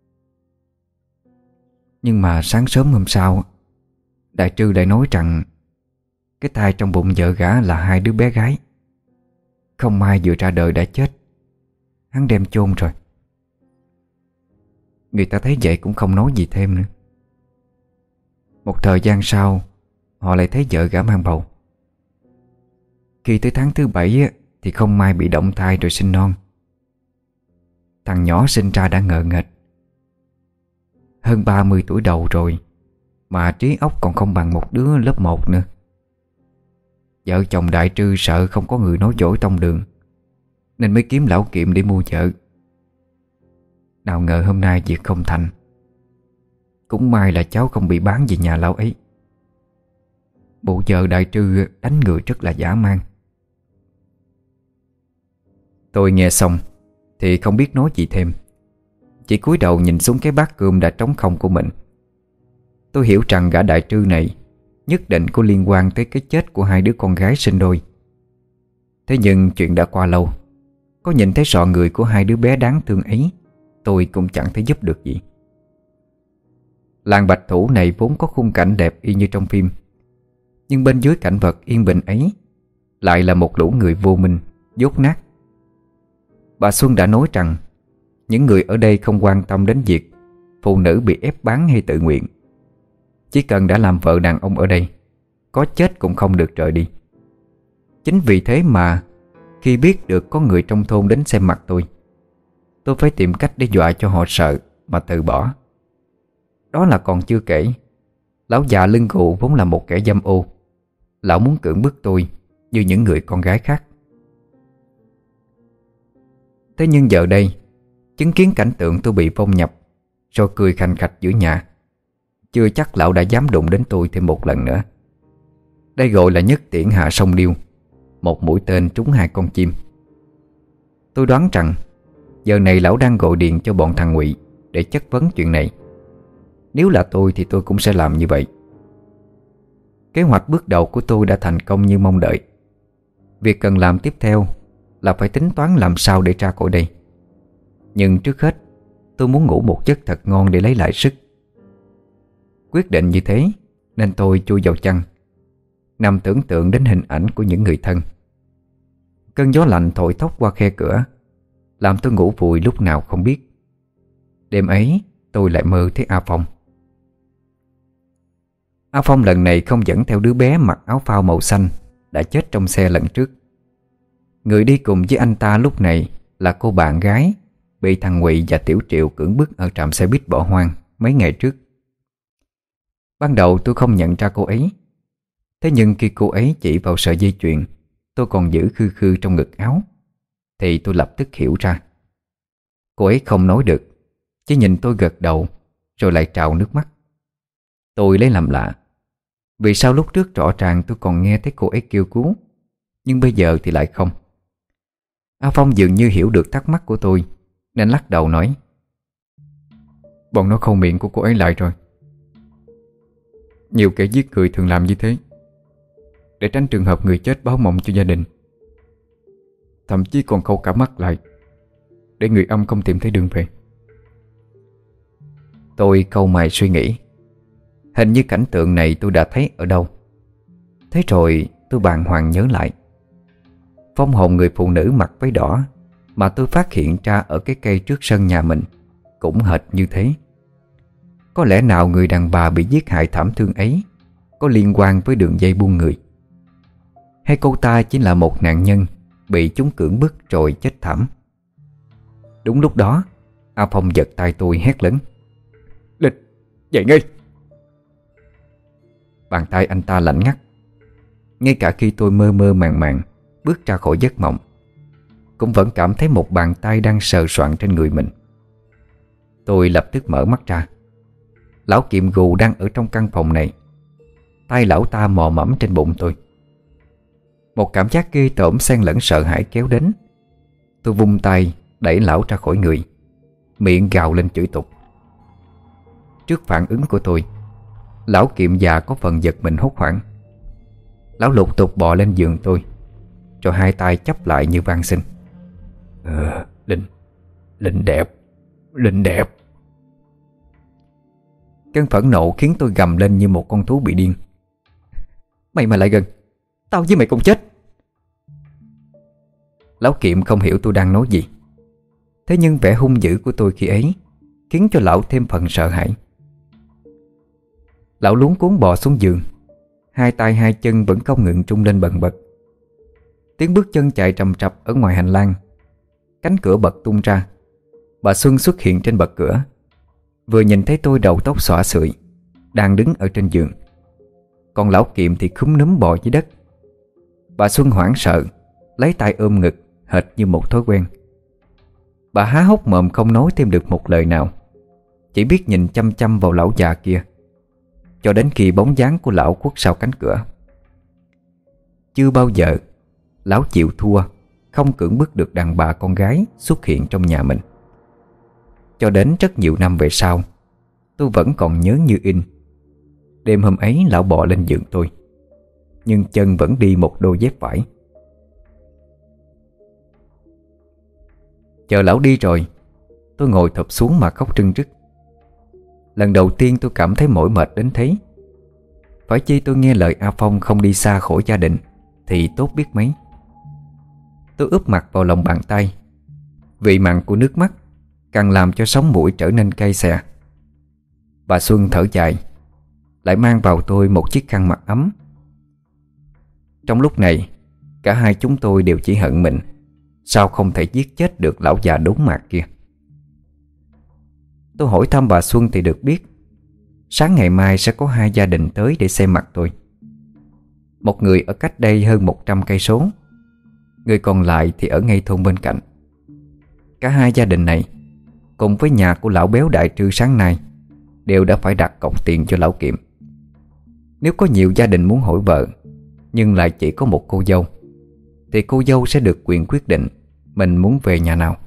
Nhưng mà sáng sớm hôm sau, Đại Trư lại nói rằng cái thai trong bụng vợ gã là hai đứa bé gái. Không may vừa ra đời đã chết, hắn đem chôn rồi. Người ta thấy vậy cũng không nói gì thêm nữa. Một thời gian sau, họ lại thấy vợ gã mang bầu. Khi tới tháng thứ bảy thì không may bị động thai rồi sinh non. Thằng nhỏ sinh ra đã ngờ nghệch, hơn ba mươi tuổi đầu rồi mà trí óc còn không bằng một đứa lớp một nữa. Vợ chồng Đại Trư sợ không có người nói dối tông đường, nên mới kiếm lão Kiệm để mua vợ. Nào ngờ hôm nay việc không thành. Cũng may là cháu không bị bán về nhà lão ấy. Bộ vợ Đại Trư đánh người rất là dã man. Tôi nghe xong thì không biết nói gì thêm, chỉ cúi đầu nhìn xuống cái bát cơm đã trống không của mình. Tôi hiểu rằng gã Đại Trư này nhất định có liên quan tới cái chết của hai đứa con gái sinh đôi. Thế nhưng chuyện đã qua lâu, có nhìn thấy sọ người của hai đứa bé đáng thương ấy, tôi cũng chẳng thể giúp được gì. Làng Bạch Thủ này vốn có khung cảnh đẹp y như trong phim, nhưng bên dưới cảnh vật yên bình ấy lại là một lũ người vô minh, dốt nát. Bà Xuân đã nói rằng những người ở đây không quan tâm đến việc phụ nữ bị ép bán hay tự nguyện. Chỉ cần đã làm vợ đàn ông ở đây, có chết cũng không được rời đi. Chính vì thế mà khi biết được có người trong thôn đến xem mặt tôi, tôi phải tìm cách để dọa cho họ sợ mà từ bỏ. Đó là còn chưa kể, lão già lưng gù vốn là một kẻ dâm ô. Lão muốn cưỡng bức tôi như những người con gái khác. Thế nhưng giờ đây, chứng kiến cảnh tượng tôi bị vong nhập rồi cười khành khạch giữa nhà, chưa chắc lão đã dám đụng đến tôi thêm một lần nữa. Đây gọi là nhất tiễn hạ sông điêu, một mũi tên trúng hai con chim. Tôi đoán rằng giờ này lão đang gọi điện cho bọn thằng Ngụy để chất vấn chuyện này. Nếu là tôi thì tôi cũng sẽ làm như vậy. Kế hoạch bước đầu của tôi đã thành công như mong đợi. Việc cần làm tiếp theo là phải tính toán làm sao để ra khỏi đây. Nhưng trước hết, tôi muốn ngủ một giấc thật ngon để lấy lại sức. Quyết định như thế nên tôi chui vào chăn, nằm tưởng tượng đến hình ảnh của những người thân. Cơn gió lạnh thổi thốc qua khe cửa, làm tôi ngủ vùi lúc nào không biết. Đêm ấy tôi lại mơ thấy A Phong. A Phong lần này không dẫn theo đứa bé mặc áo phao màu xanh đã chết trong xe lần trước. Người đi cùng với anh ta lúc này là cô bạn gái bị thằng Ngụy và Tiểu Triệu cưỡng bức ở trạm xe buýt bỏ hoang mấy ngày trước. Ban đầu tôi không nhận ra cô ấy. Thế nhưng khi cô ấy chỉ vào sợi dây chuyền tôi còn giữ khư khư trong ngực áo, thì tôi lập tức hiểu ra. Cô ấy không nói được, chỉ nhìn tôi gật đầu rồi lại trào nước mắt. Tôi lấy làm lạ, vì sao lúc trước rõ ràng tôi còn nghe thấy cô ấy kêu cứu, nhưng bây giờ thì lại không. A Phong dường như hiểu được thắc mắc của tôi nên lắc đầu nói: Bọn nó khâu miệng của cô ấy lại rồi. Nhiều kẻ giết người thường làm như thế để tránh trường hợp người chết báo mộng cho gia đình. Thậm chí còn khâu cả mắt lại để người âm không tìm thấy đường về. Tôi cau mày suy nghĩ. Hình như cảnh tượng này tôi đã thấy ở đâu. Thế rồi tôi bàng hoàng nhớ lại. Vong hồn người phụ nữ mặc váy đỏ mà tôi phát hiện ra ở cái cây trước sân nhà mình cũng hệt như thế. Có lẽ nào người đàn bà bị giết hại thảm thương ấy có liên quan với đường dây buôn người, hay cô ta chỉ là một nạn nhân bị chúng cưỡng bức rồi chết thảm? Đúng lúc đó, A Phong giật tay tôi hét lớn: Linh, dậy ngay! Bàn tay anh ta lạnh ngắt. Ngay cả khi tôi mơ mơ màng màng bước ra khỏi giấc mộng, cũng vẫn cảm thấy một bàn tay đang sờ soạng trên người mình. Tôi lập tức mở mắt ra. Lão Kiệm Gù đang ở trong căn phòng này. Tay lão ta mò mẫm trên bụng tôi. Một cảm giác ghê tởm xen lẫn sợ hãi kéo đến. Tôi vung tay đẩy lão ra khỏi người, miệng gào lên chửi tục. Trước phản ứng của tôi, lão Kiệm già có phần giật mình hốt hoảng. Lão lục tục bò lên giường tôi, rồi hai tay chắp lại như van xin: ờ, Linh, Linh đẹp, Linh đẹp. Cơn phẫn nộ khiến tôi gầm lên như một con thú bị điên: Mày mà lại gần, tao với mày cùng chết! Lão Kiệm không hiểu tôi đang nói gì. Thế nhưng vẻ hung dữ của tôi khi ấy khiến cho lão thêm phần sợ hãi. Lão luống cuống bò xuống giường, hai tay hai chân vẫn không ngừng trung lên bần bật. Tiếng bước chân chạy trầm trập ở ngoài hành lang. Cánh cửa bật tung ra. Bà Xuân xuất hiện trên bậc cửa, vừa nhìn thấy tôi đầu tóc xõa xụi, đang đứng ở trên giường. Còn lão Kiệm thì khúm núm bò dưới đất. Bà Xuân hoảng sợ, lấy tay ôm ngực hệt như một thói quen. Bà há hốc mồm không nói thêm được một lời nào, chỉ biết nhìn chăm chăm vào lão già kia, cho đến khi bóng dáng của lão khuất sau cánh cửa. Chưa bao giờ lão chịu thua, không cưỡng bức được đàn bà con gái xuất hiện trong nhà mình. Cho đến rất nhiều năm về sau, tôi vẫn còn nhớ như in. Đêm hôm ấy lão bò lên giường tôi, nhưng chân vẫn đi một đôi dép vải. Chờ lão đi rồi, tôi ngồi thụp xuống mà khóc rưng rức. Lần đầu tiên tôi cảm thấy mỏi mệt đến thế. Phải chi tôi nghe lời A Phong không đi xa khỏi gia đình thì tốt biết mấy. Tôi úp mặt vào lòng bàn tay. Vị mặn của nước mắt càng làm cho sống mũi trở nên cay xè. Bà Xuân thở dài, lại mang vào tôi một chiếc khăn mặt ấm. Trong lúc này, cả hai chúng tôi đều chỉ hận mình sao không thể giết chết được lão già đốn mạc kia. Tôi hỏi thăm bà Xuân thì được biết sáng ngày mai sẽ có hai gia đình tới để xem mặt tôi. Một người ở cách đây hơn một trăm cây số, người còn lại thì ở ngay thôn bên cạnh. Cả hai gia đình này cùng với nhà của lão béo đại trư sáng nay đều đã phải đặt cọc tiền cho lão Kiệm. Nếu có nhiều gia đình muốn hỏi vợ nhưng lại chỉ có một cô dâu, thì cô dâu sẽ được quyền quyết định mình muốn về nhà nào.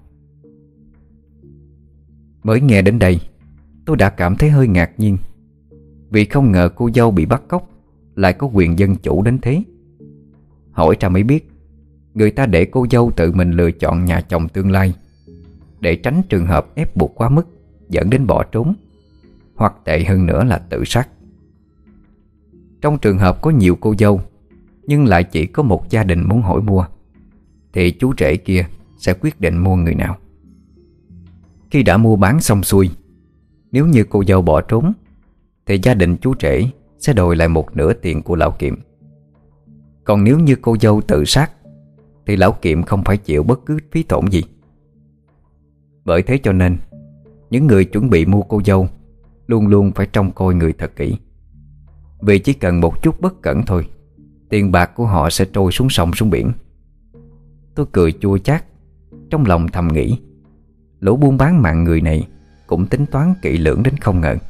Mới nghe đến đây, tôi đã cảm thấy hơi ngạc nhiên, vì không ngờ cô dâu bị bắt cóc lại có quyền dân chủ đến thế. Hỏi ra mới biết, người ta để cô dâu tự mình lựa chọn nhà chồng tương lai, để tránh trường hợp ép buộc quá mức dẫn đến bỏ trốn, hoặc tệ hơn nữa là tự sát. Trong trường hợp có nhiều cô dâu nhưng lại chỉ có một gia đình muốn hỏi mua, thì chú rể kia sẽ quyết định mua người nào. Khi đã mua bán xong xuôi, nếu như cô dâu bỏ trốn thì gia đình chú rể sẽ đòi lại một nửa tiền của lão Kiệm. Còn nếu như cô dâu tự sát thì lão Kiệm không phải chịu bất cứ phí tổn gì. Bởi thế cho nên những người chuẩn bị mua cô dâu luôn luôn phải trông coi người thật kỹ, vì chỉ cần một chút bất cẩn thôi, tiền bạc của họ sẽ trôi xuống sông xuống biển. Tôi cười chua chát, trong lòng thầm nghĩ, lũ buôn bán mạng người này cũng tính toán kỹ lưỡng đến không ngờ.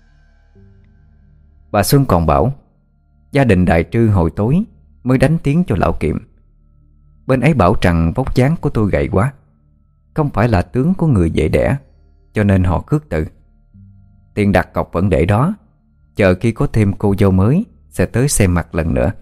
Bà Xuân còn bảo gia đình đại trư hồi tối mới đánh tiếng cho lão Kiệm. Bên ấy bảo rằng vóc dáng của tôi gầy quá, không phải là tướng của người dễ đẻ, cho nên họ khước từ. Tiền đặt cọc vẫn để đó, chờ khi có thêm cô dâu mới sẽ tới xem mặt lần nữa.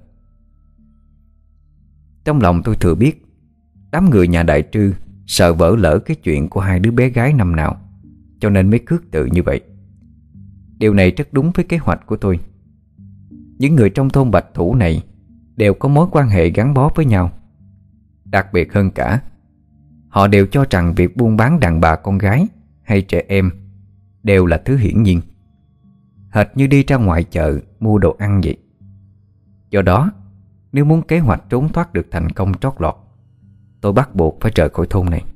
Trong lòng tôi thừa biết đám người nhà đại trư sợ vỡ lỡ cái chuyện của hai đứa bé gái năm nào, cho nên mới khước từ như vậy. Điều này rất đúng với kế hoạch của tôi. Những người trong thôn Bạch Thủ này đều có mối quan hệ gắn bó với nhau. Đặc biệt hơn cả, họ đều cho rằng việc buôn bán đàn bà con gái hay trẻ em đều là thứ hiển nhiên, hệt như đi ra ngoài chợ mua đồ ăn vậy. Do đó, nếu muốn kế hoạch trốn thoát được thành công trót lọt, tôi bắt buộc phải rời khỏi thôn này.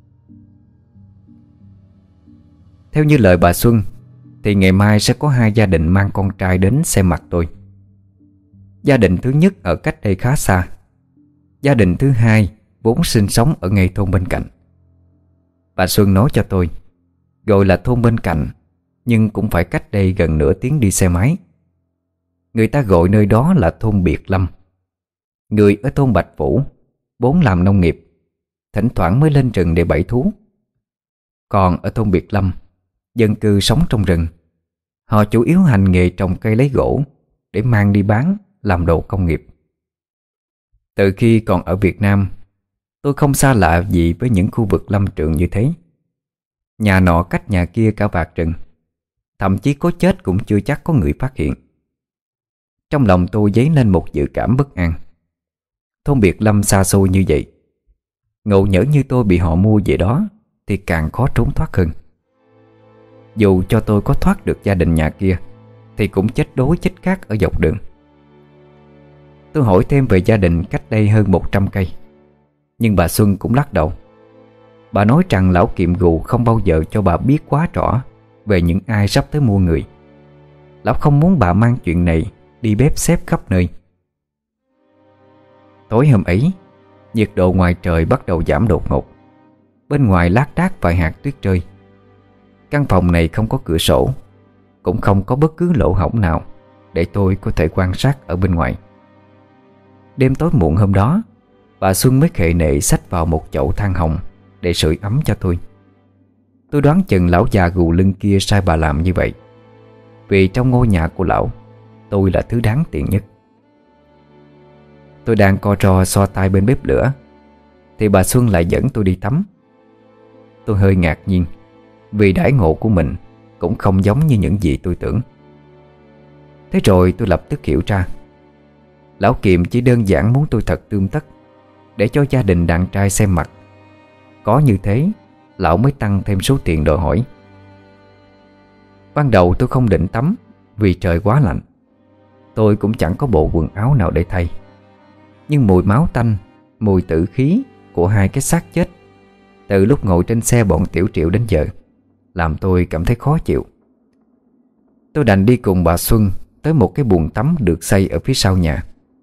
Theo như lời bà Xuân thì ngày mai sẽ có hai gia đình mang con trai đến xem mặt tôi. Gia đình thứ nhất ở cách đây khá xa, gia đình thứ hai vốn sinh sống ở ngay thôn bên cạnh. Bà Xuân nói cho tôi, gọi là thôn bên cạnh nhưng cũng phải cách đây gần nửa tiếng đi xe máy. Người ta gọi nơi đó là thôn Biệt Lâm. Người ở thôn Bạch Vũ vốn làm nông nghiệp, thỉnh thoảng mới lên rừng để bẫy thú. Còn ở thôn Biệt Lâm, dân cư sống trong rừng. Họ chủ yếu hành nghề trồng cây lấy gỗ để mang đi bán làm đồ công nghiệp. Từ khi còn ở Việt Nam, tôi không xa lạ gì với những khu vực lâm trường như thế. Nhà nọ cách nhà kia cả vạt rừng, thậm chí có chết cũng chưa chắc có người phát hiện. Trong lòng tôi dấy lên một dự cảm bất an. Thôn Biệt Lâm xa xôi như vậy, ngộ nhỡ như tôi bị họ mua về đó thì càng khó trốn thoát hơn. Dù cho tôi có thoát được gia đình nhà kia thì cũng chết đói chết khát ở dọc đường. Tôi hỏi thêm về gia đình cách đây hơn một trăm cây, nhưng bà Xuân cũng lắc đầu. Bà nói rằng lão Kiệm Gù không bao giờ cho bà biết quá rõ về những ai sắp tới mua người. Lão không muốn bà mang chuyện này đi bếp xếp khắp nơi. Tối hôm ấy, nhiệt độ ngoài trời bắt đầu giảm đột ngột. Bên ngoài lác đác vài hạt tuyết rơi. Căn phòng này không có cửa sổ, cũng không có bất cứ lỗ hổng nào để tôi có thể quan sát ở bên ngoài. Đêm tối muộn hôm đó, bà Xuân mới khệ nệ xách vào một chậu than hồng để sưởi ấm cho tôi. Tôi đoán chừng lão già gù lưng kia sai bà làm như vậy, vì trong ngôi nhà của lão, tôi là thứ đáng tiền nhất. Tôi đang co ro so tay bên bếp lửa thì bà Xuân lại dẫn tôi đi tắm. Tôi hơi ngạc nhiên, vì đãi ngộ của mình cũng không giống như những gì tôi tưởng. Thế rồi tôi lập tức hiểu ra, lão Kiệm chỉ đơn giản muốn tôi thật tươm tất để cho gia đình đàn trai xem mặt. Có như thế, lão mới tăng thêm số tiền đòi hỏi. Ban đầu tôi không định tắm vì trời quá lạnh. Tôi cũng chẳng có bộ quần áo nào để thay. Nhưng mùi máu tanh, mùi tử khí của hai cái xác chết từ lúc ngồi trên xe bọn Tiểu Triệu đến giờ làm tôi cảm thấy khó chịu. Tôi đành đi cùng bà Xuân tới một cái bồn tắm được xây ở phía sau nhà.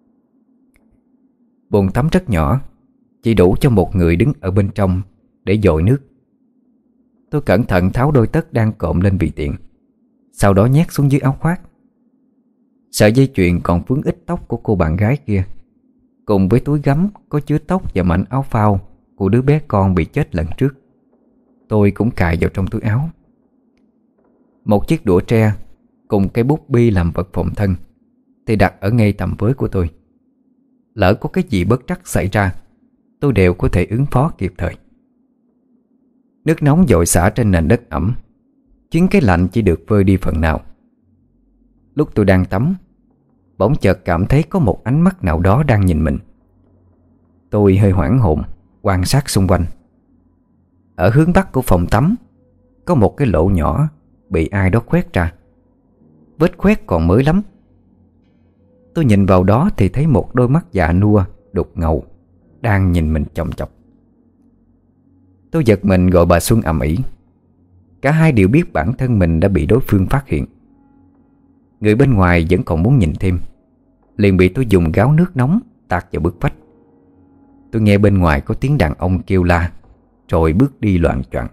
Bồn tắm rất nhỏ, chỉ đủ cho một người đứng ở bên trong để dội nước. Tôi cẩn thận tháo đôi tất đang cộm lên vì tiện, sau đó nhét xuống dưới áo khoác. Sợi dây chuyền còn vướng ít tóc của cô bạn gái kia, cùng với túi gấm có chứa tóc và mảnh áo phao của đứa bé con bị chết lần trước, tôi cũng cài vào trong túi áo. Một chiếc đũa tre cùng cái bút bi làm vật phòng thân thì đặt ở ngay tầm với của tôi. Lỡ có cái gì bất trắc xảy ra, tôi đều có thể ứng phó kịp thời. Nước nóng dội xả trên nền đất ẩm, khiến cái lạnh chỉ được vơi đi phần nào. Lúc tôi đang tắm, bỗng chợt cảm thấy có một ánh mắt nào đó đang nhìn mình. Tôi hơi hoảng hồn, quan sát xung quanh. Ở hướng bắc của phòng tắm có một cái lỗ nhỏ bị ai đó khoét ra. Vết khoét còn mới lắm. Tôi nhìn vào đó thì thấy một đôi mắt già nua, đục ngầu đang nhìn mình chòng chọc. Tôi giật mình gọi bà Xuân ầm ĩ. Cả hai đều biết bản thân mình đã bị đối phương phát hiện. Người bên ngoài vẫn còn muốn nhìn thêm, liền bị tôi dùng gáo nước nóng tạt vào bức vách. Tôi nghe bên ngoài có tiếng đàn ông kêu la, rồi bước đi loạng choạng.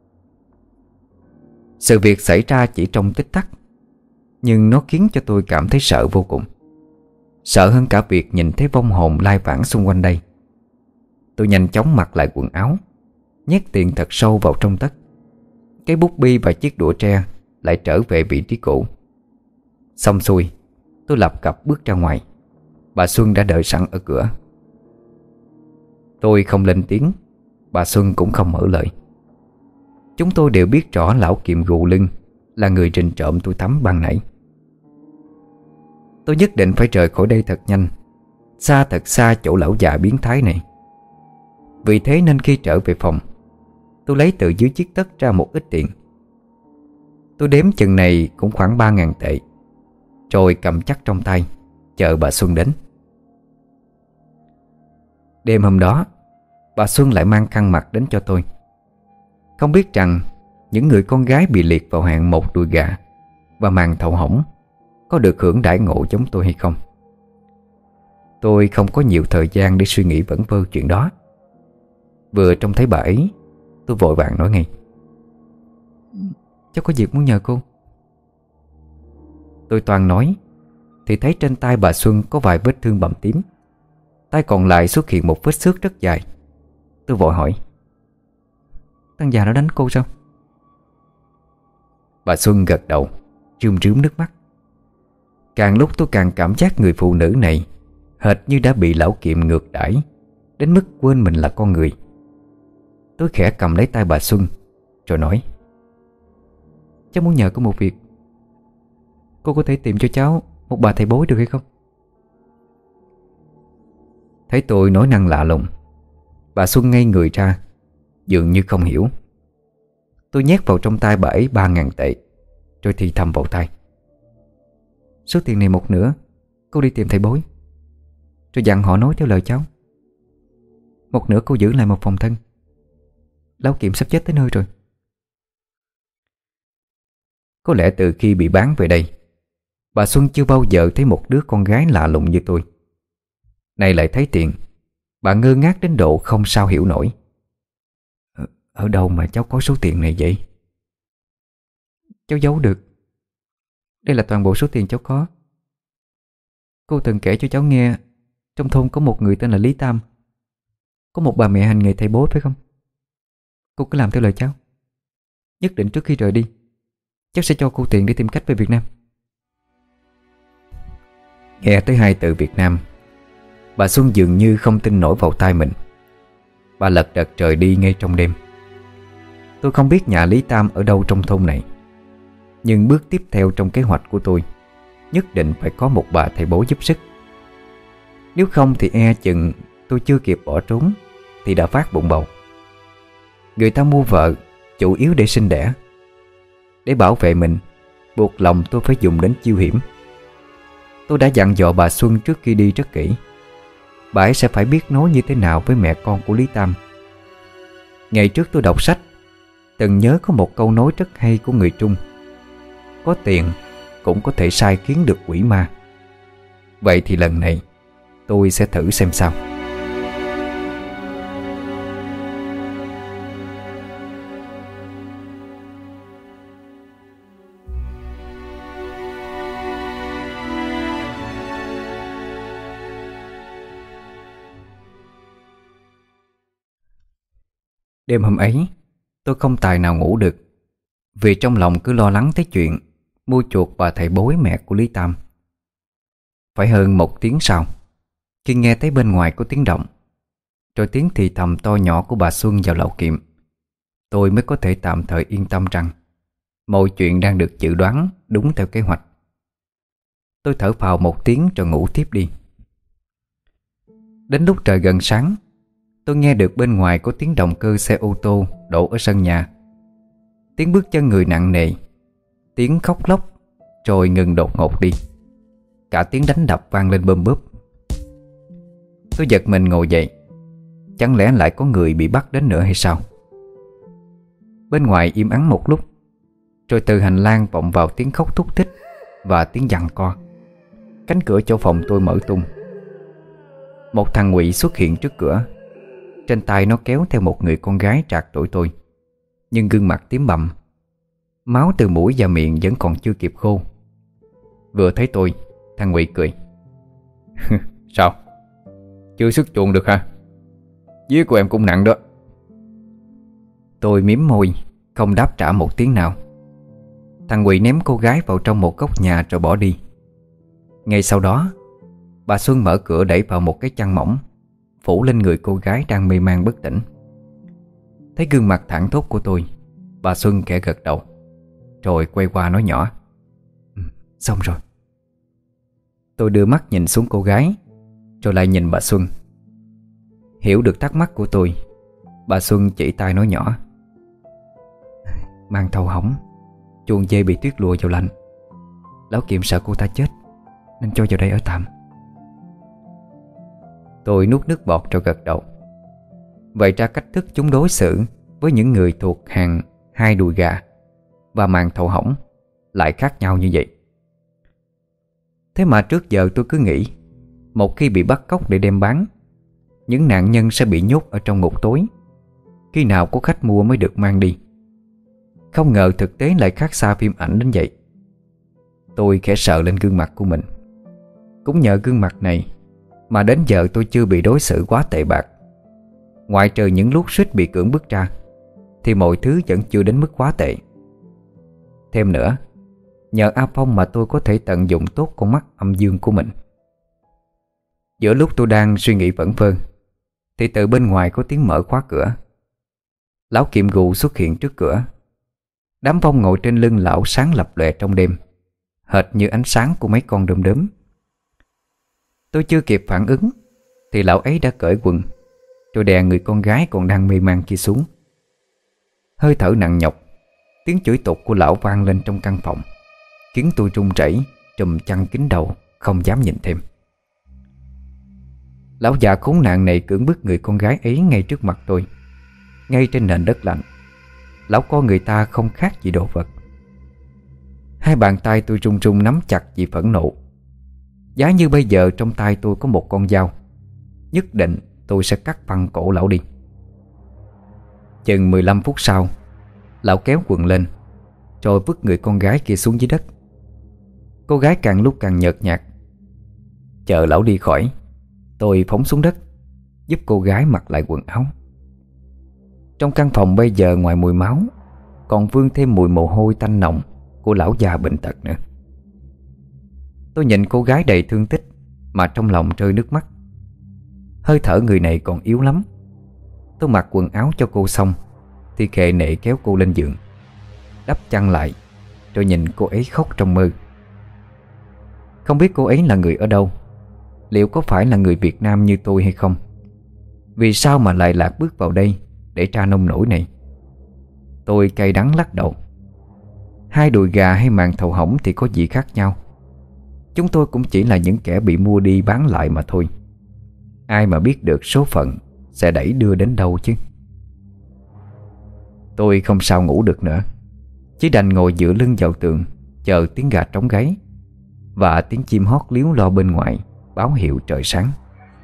Sự việc xảy ra chỉ trong tích tắc, nhưng nó khiến cho tôi cảm thấy sợ vô cùng. Sợ hơn cả việc nhìn thấy vong hồn lai vãng xung quanh đây. Tôi nhanh chóng mặc lại quần áo, nhét tiền thật sâu vào trong tất. Cái bút bi và chiếc đũa tre lại trở về vị trí cũ. Xong xuôi, tôi lập cập bước ra ngoài. Bà Xuân đã đợi sẵn ở cửa. Tôi không lên tiếng, bà Xuân cũng không mở lời. Chúng tôi đều biết rõ lão Kiệm gù lưng là người rình trộm tôi tắm ban nãy. Tôi nhất định phải rời khỏi đây thật nhanh, xa thật xa chỗ lão già biến thái này. Vì thế nên khi trở về phòng, tôi lấy từ dưới chiếc tất ra một ít tiền. Tôi đếm chừng này cũng khoảng ba ngàn tệ, rồi cầm chắc trong tay, chờ bà Xuân đến. Đêm hôm đó, bà Xuân lại mang khăn mặt đến cho tôi. Không biết rằng những người con gái bị liệt vào hạng một đùi gà và màng thầu hỏng có được hưởng đãi ngộ giống tôi hay không. Tôi không có nhiều thời gian để suy nghĩ vẩn vơ chuyện đó. Vừa trông thấy bà ấy, tôi vội vàng nói ngay: Cháu có việc muốn nhờ cô. Tôi toàn nói thì thấy trên tay bà Xuân có vài vết thương bầm tím. Tay còn lại xuất hiện một vết xước rất dài. Tôi vội hỏi: Thằng già nó đánh cô sao? Bà Xuân gật đầu, rơm rớm nước mắt. Càng lúc tôi càng cảm giác người phụ nữ này hệt như đã bị lão Kiệm ngược đãi đến mức quên mình là con người. Tôi khẽ cầm lấy tay bà Xuân rồi nói: Cháu muốn nhờ có một việc. Cô có thể tìm cho cháu một bà thầy bói được hay không? Thấy tôi nói năng lạ lùng, bà Xuân ngây người ra, dường như không hiểu. Tôi nhét vào trong tay bà ấy ba ngàn tệ, rồi thì thầm vào tai: Số tiền này một nửa cô đi tìm thầy bói, rồi dặn họ nói theo lời cháu. Một nửa cô giữ lại một phòng thân. Lão Kiệm sắp chết tới nơi rồi. Có lẽ từ khi bị bán về đây, bà Xuân chưa bao giờ thấy một đứa con gái lạ lùng như tôi. Nay lại thấy tiền, bà ngơ ngác đến độ không sao hiểu nổi. Ở, ở đâu mà cháu có số tiền này vậy? Cháu giấu được. Đây là toàn bộ số tiền cháu có. Cô từng kể cho cháu nghe trong thôn có một người tên là Lý Tam, có một bà mẹ hành nghề thầy bói phải không? Cô cứ làm theo lời cháu. Nhất định trước khi rời đi, cháu sẽ cho cô tiền để tìm cách về Việt Nam. Nghe tới hai từ Việt Nam, bà Xuân dường như không tin nổi vào tai mình. Bà lật đật rời đi ngay trong đêm. Tôi không biết nhà Lý Tam ở đâu trong thôn này, nhưng bước tiếp theo trong kế hoạch của tôi nhất định phải có một bà thầy bói giúp sức. Nếu không thì e chừng tôi chưa kịp bỏ trốn thì đã phát bụng bầu. Người ta mua vợ chủ yếu để sinh đẻ. Để bảo vệ mình, buộc lòng tôi phải dùng đến chiêu hiểm. Tôi đã dặn dò bà Xuân trước khi đi rất kỹ. Bà ấy sẽ phải biết nói như thế nào với mẹ con của Lý Tam. Ngày trước tôi đọc sách từng nhớ có một câu nói rất hay của người Trung: có tiền cũng có thể sai khiến được quỷ ma. Vậy thì lần này tôi sẽ thử xem sao. Đêm hôm ấy, tôi không tài nào ngủ được, vì trong lòng cứ lo lắng tới chuyện mua chuộc bà thầy bói mẹ của Lý Tam. Phải hơn một tiếng sau, khi nghe thấy bên ngoài có tiếng động, rồi tiếng thì thầm to nhỏ của bà Xuân vào lão Kiệm, tôi mới có thể tạm thời yên tâm rằng mọi chuyện đang được dự đoán đúng theo kế hoạch. Tôi thở phào một tiếng rồi ngủ tiếp đi. Đến lúc trời gần sáng, tôi nghe được bên ngoài có tiếng động cơ xe ô tô đổ ở sân nhà, tiếng bước chân người nặng nề, tiếng khóc lóc, rồi ngừng đột ngột đi. Cả tiếng đánh đập vang lên bơm bớp. Tôi giật mình ngồi dậy. Chẳng lẽ lại có người bị bắt đến nữa hay sao? Bên ngoài im ắng một lúc, rồi từ hành lang vọng vào tiếng khóc thúc thích và tiếng giằng co. Cánh cửa chỗ phòng tôi mở tung. Một thằng ngụy xuất hiện trước cửa. Trên tay nó kéo theo một người con gái trạc tuổi tôi, nhưng gương mặt tím bầm. Máu từ mũi và miệng vẫn còn chưa kịp khô. Vừa thấy tôi, thằng ngụy cười. Sao? Chưa xuất chuồng được hả? Vía của em cũng nặng đó. Tôi mím môi, không đáp trả một tiếng nào. Thằng Quỳ ném cô gái vào trong một góc nhà rồi bỏ đi. Ngay sau đó, bà Xuân mở cửa đẩy vào một cái chăn mỏng, phủ lên người cô gái đang mê man bất tỉnh. Thấy gương mặt thẳng thốt của tôi, bà Xuân khẽ gật đầu, rồi quay qua nói nhỏ: "Ừ, xong rồi." Tôi đưa mắt nhìn xuống cô gái, rồi lại nhìn bà Xuân. Hiểu được thắc mắc của tôi, bà Xuân chỉ tay nói nhỏ: "Mang thầu hỏng, chuồng dê bị tuyết lùa vào lạnh. Lão Kiệm sợ cô ta chết nên cho vào đây ở tạm." Tôi nuốt nước bọt rồi gật đầu. Vậy ra cách thức chúng đối xử với những người thuộc hàng hai đùi gà và màng thầu hỏng lại khác nhau như vậy. Thế mà trước giờ tôi cứ nghĩ một khi bị bắt cóc để đem bán, những nạn nhân sẽ bị nhốt ở trong ngục tối, khi nào có khách mua mới được mang đi. Không ngờ thực tế lại khác xa phim ảnh đến vậy. Tôi khẽ sờ lên gương mặt của mình. Cũng nhờ gương mặt này mà đến giờ tôi chưa bị đối xử quá tệ bạc. Ngoại trừ những lúc suýt bị cưỡng bức ra, thì mọi thứ vẫn chưa đến mức quá tệ. Thêm nữa, nhờ A Phong mà tôi có thể tận dụng tốt con mắt âm dương của mình. Giữa lúc tôi đang suy nghĩ vẩn vơ, thì từ bên ngoài có tiếng mở khóa cửa. Lão Kiệm Gù xuất hiện trước cửa. Đám vong ngồi trên lưng lão sáng lập lòe trong đêm, hệt như ánh sáng của mấy con đom đóm. Tôi chưa kịp phản ứng thì lão ấy đã cởi quần, rồi đè người con gái còn đang mê man kia xuống. Hơi thở nặng nhọc, tiếng chửi tục của lão vang lên trong căn phòng, khiến tôi run rẩy, trùm chăn kín đầu, không dám nhìn thêm. Lão già khốn nạn này cưỡng bức người con gái ấy ngay trước mặt tôi, ngay trên nền đất lạnh. Lão coi người ta không khác gì đồ vật. Hai bàn tay tôi run run nắm chặt vì phẫn nộ. Giá như bây giờ trong tay tôi có một con dao, nhất định tôi sẽ cắt phăng cổ lão đi. Chừng mười lăm phút sau, lão kéo quần lên, rồi vứt người con gái kia xuống dưới đất. Cô gái càng lúc càng nhợt nhạt. Chờ lão đi khỏi, tôi phóng xuống đất, giúp cô gái mặc lại quần áo. Trong căn phòng bây giờ ngoài mùi máu, còn vương thêm mùi mồ hôi tanh nồng của lão già bệnh tật nữa. Tôi nhìn cô gái đầy thương tích mà trong lòng rơi nước mắt. Hơi thở người này còn yếu lắm. Tôi mặc quần áo cho cô xong thì khệ nệ kéo cô lên giường, đắp chăn lại, rồi nhìn cô ấy khóc trong mơ. Không biết cô ấy là người ở đâu, liệu có phải là người Việt Nam như tôi hay không? Vì sao mà lại lạc bước vào đây để tra nông nổi này? Tôi cay đắng lắc đầu. Hai đùi gà hay màng thầu hỏng thì có gì khác nhau. Chúng tôi cũng chỉ là những kẻ bị mua đi bán lại mà thôi. Ai mà biết được số phận sẽ đẩy đưa đến đâu chứ. Tôi không sao ngủ được nữa, chỉ đành ngồi dựa lưng vào tường, chờ tiếng gà trống gáy và tiếng chim hót líu lo bên ngoài báo hiệu trời sáng.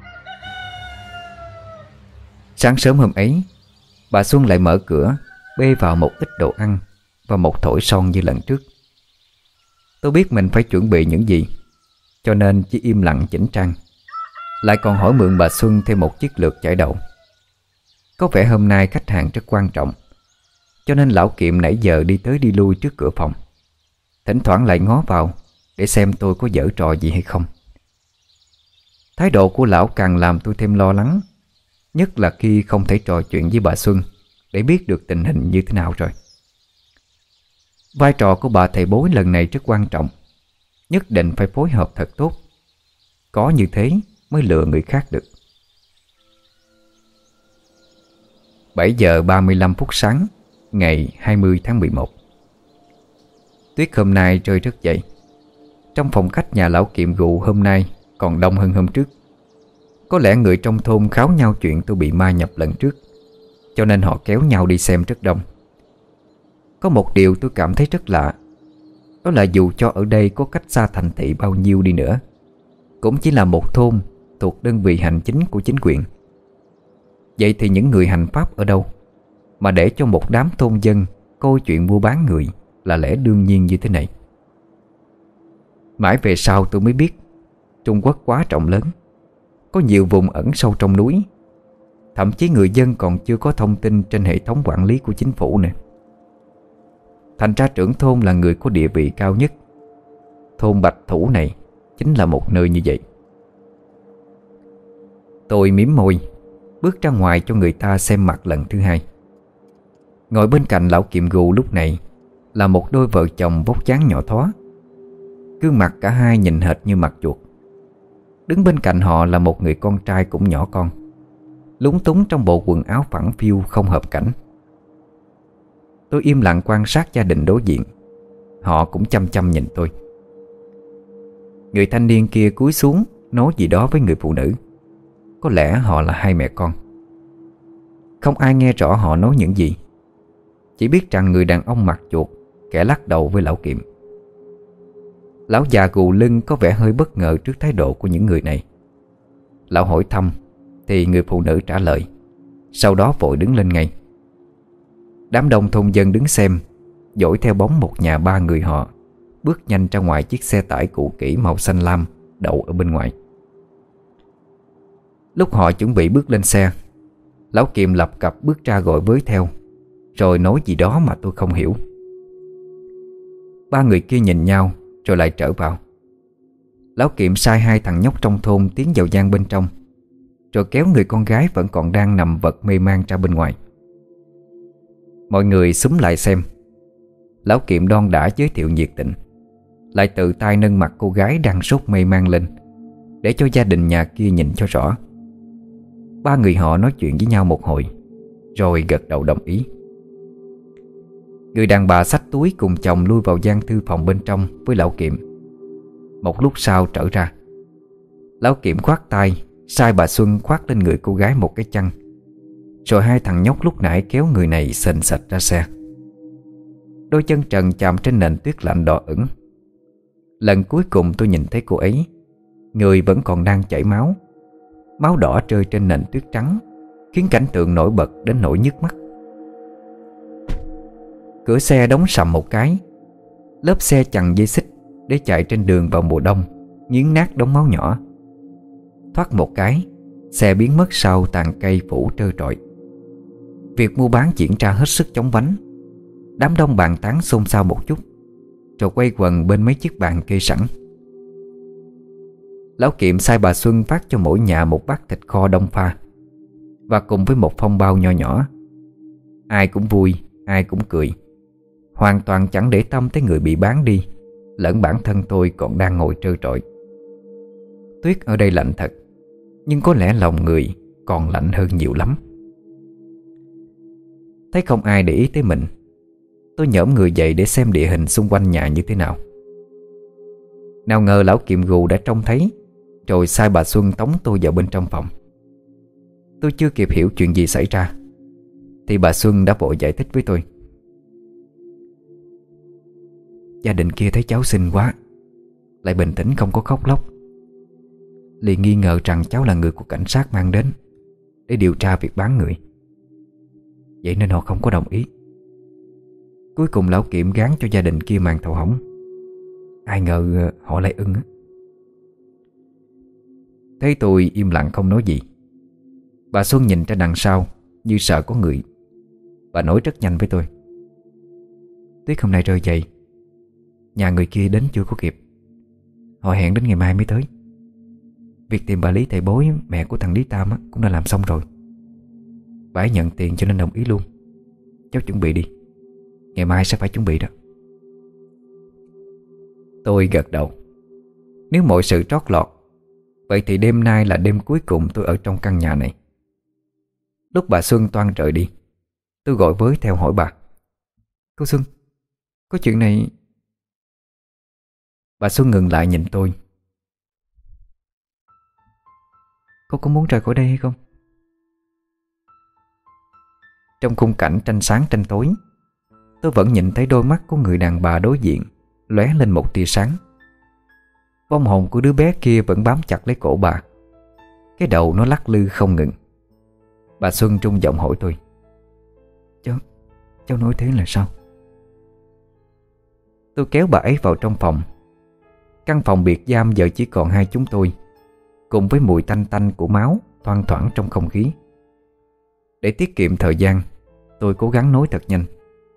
Sáng sớm hôm ấy, bà Xuân lại mở cửa, bê vào một ít đồ ăn và một thỏi son như lần trước. Tôi biết mình phải chuẩn bị những gì, cho nên chỉ im lặng chỉnh trang. Lại còn hỏi mượn bà Xuân thêm một chiếc lược chải đầu. Có vẻ hôm nay khách hàng rất quan trọng, cho nên lão Kiệm nãy giờ đi tới đi lui trước cửa phòng, thỉnh thoảng lại ngó vào để xem tôi có giở trò gì hay không. Thái độ của lão càng làm tôi thêm lo lắng, nhất là khi không thể trò chuyện với bà Xuân để biết được tình hình như thế nào rồi. Vai trò của bà thầy bói lần này rất quan trọng, nhất định phải phối hợp thật tốt. Có như thế mới lừa người khác được. bảy giờ ba mươi lăm phút sáng ngày hai mươi tháng mười một. Tuyết hôm nay rơi rất dày. Trong phòng khách nhà lão Kiệm Gù hôm nay còn đông hơn hôm trước. Có lẽ người trong thôn kháo nhau chuyện tôi bị ma nhập lần trước, cho nên họ kéo nhau đi xem rất đông. Có một điều tôi cảm thấy rất lạ, đó là dù cho ở đây có cách xa thành thị bao nhiêu đi nữa, cũng chỉ là một thôn thuộc đơn vị hành chính của chính quyền. Vậy thì những người hành pháp ở đâu mà để cho một đám thôn dân coi chuyện mua bán người là lẽ đương nhiên như thế này? Mãi về sau tôi mới biết Trung Quốc quá rộng lớn, có nhiều vùng ẩn sâu trong núi. Thậm chí người dân còn chưa có thông tin trên hệ thống quản lý của chính phủ nữa. Thành ra trưởng thôn là người có địa vị cao nhất. Thôn Bạch Thủ này chính là một nơi như vậy. Tôi mím môi, bước ra ngoài cho người ta xem mặt lần thứ hai. Ngồi bên cạnh lão Kiệm Gù lúc này là một đôi vợ chồng vóc dáng nhỏ thó. Gương mặt cả hai nhìn hệt như mặt chuột. Đứng bên cạnh họ là một người con trai cũng nhỏ con, lúng túng trong bộ quần áo phẳng phiu không hợp cảnh. Tôi im lặng quan sát gia đình đối diện. Họ cũng chăm chăm nhìn tôi. Người thanh niên kia cúi xuống nói gì đó với người phụ nữ. Có lẽ họ là hai mẹ con. Không ai nghe rõ họ nói những gì, chỉ biết rằng người đàn ông mặt chuột kẻ lắc đầu với lão Kiệm. Lão già gù lưng có vẻ hơi bất ngờ trước thái độ của những người này. Lão hỏi thăm thì người phụ nữ trả lời, sau đó vội đứng lên ngay. Đám đông thôn dân đứng xem, dõi theo bóng một nhà ba người họ bước nhanh ra ngoài chiếc xe tải cũ kỹ màu xanh lam đậu ở bên ngoài. Lúc họ chuẩn bị bước lên xe, lão Kiệm lập cập bước ra gọi với theo, rồi nói gì đó mà tôi không hiểu. Ba người kia nhìn nhau rồi lại trở vào. Lão Kiệm sai hai thằng nhóc trong thôn tiến vào gian bên trong, rồi kéo người con gái vẫn còn đang nằm vật mê man ra bên ngoài. Mọi người xúm lại xem. Lão Kiệm đon đả giới thiệu nhiệt tình, lại tự tay nâng mặt cô gái đang sốt mê man lên, để cho gia đình nhà kia nhìn cho rõ. Ba người họ nói chuyện với nhau một hồi, rồi gật đầu đồng ý. Người đàn bà xách túi cùng chồng lui vào gian thư phòng bên trong với lão Kiệm. Một lúc sau trở ra, lão Kiệm khoát tay sai bà Xuân khoác lên người cô gái một cái chăn, rồi hai thằng nhóc lúc nãy kéo người này sền sệt ra xe. Đôi chân trần chạm trên nền tuyết lạnh đỏ ửng. Lần cuối cùng tôi nhìn thấy cô ấy, người vẫn còn đang chảy máu. Máu đỏ rơi trên nền tuyết trắng, khiến cảnh tượng nổi bật đến nỗi nhức mắt. Cửa xe đóng sầm một cái. Lớp xe chằng dây xích để chạy trên đường vào mùa đông nghiến nát đống máu nhỏ. Thoát một cái, xe biến mất sau tàn cây phủ trơ trọi. Việc mua bán diễn ra hết sức chóng vánh. Đám đông bàn tán xôn xao một chút, rồi quay quần bên mấy chiếc bàn kê sẵn. Lão Kiệm sai bà Xuân phát cho mỗi nhà một bát thịt kho đông pha, và cùng với một phong bao nho nhỏ. Ai cũng vui, ai cũng cười, hoàn toàn chẳng để tâm tới người bị bán đi, lẫn bản thân tôi còn đang ngồi trơ trọi. Tuyết ở đây lạnh thật, nhưng có lẽ lòng người còn lạnh hơn nhiều lắm. Thấy không ai để ý tới mình, tôi nhổm người dậy để xem địa hình xung quanh nhà như thế nào. Nào ngờ lão Kiệm Gù đã trông thấy, rồi sai bà Xuân tống tôi vào bên trong phòng. Tôi chưa kịp hiểu chuyện gì xảy ra thì bà Xuân đã vội giải thích với tôi. Gia đình kia thấy cháu xinh quá, lại bình tĩnh không có khóc lóc, liền nghi ngờ rằng cháu là người của cảnh sát mang đến để điều tra việc bán người. Vậy nên họ không có đồng ý. Cuối cùng lão Kiệm gán cho gia đình kia màn thầu hỏng. Ai ngờ họ lại ưng. Thấy tôi im lặng không nói gì, bà Xuân nhìn ra đằng sau như sợ có người. Bà nói rất nhanh với tôi. Tuyết hôm nay rơi dày, nhà người kia đến chưa có kịp, họ hẹn đến ngày mai mới tới. Việc tìm bà Lý thầy bối, mẹ của thằng Lý Tam á, cũng đã làm xong rồi. Bà ấy nhận tiền cho nên đồng ý luôn. Cháu chuẩn bị đi, ngày mai sẽ phải chuẩn bị đó. Tôi gật đầu. Nếu mọi sự trót lọt, vậy thì đêm nay là đêm cuối cùng tôi ở trong căn nhà này. Lúc bà Xuân toan rời đi, tôi gọi với theo hỏi bà. Cô Xuân, có chuyện này... Bà Xuân ngừng lại nhìn tôi. Cô có muốn rời khỏi đây hay không? Trong khung cảnh tranh sáng tranh tối, tôi vẫn nhìn thấy đôi mắt của người đàn bà đối diện lóe lên một tia sáng. Vong hồn của đứa bé kia vẫn bám chặt lấy cổ bà. Cái đầu nó lắc lư không ngừng. Bà Xuân trung giọng hỏi tôi. Cháu, cháu nói thế là sao? Tôi kéo bà ấy vào trong phòng. Căn phòng biệt giam giờ chỉ còn hai chúng tôi, cùng với mùi tanh tanh của máu thoang thoảng trong không khí. Để tiết kiệm thời gian, tôi cố gắng nói thật nhanh.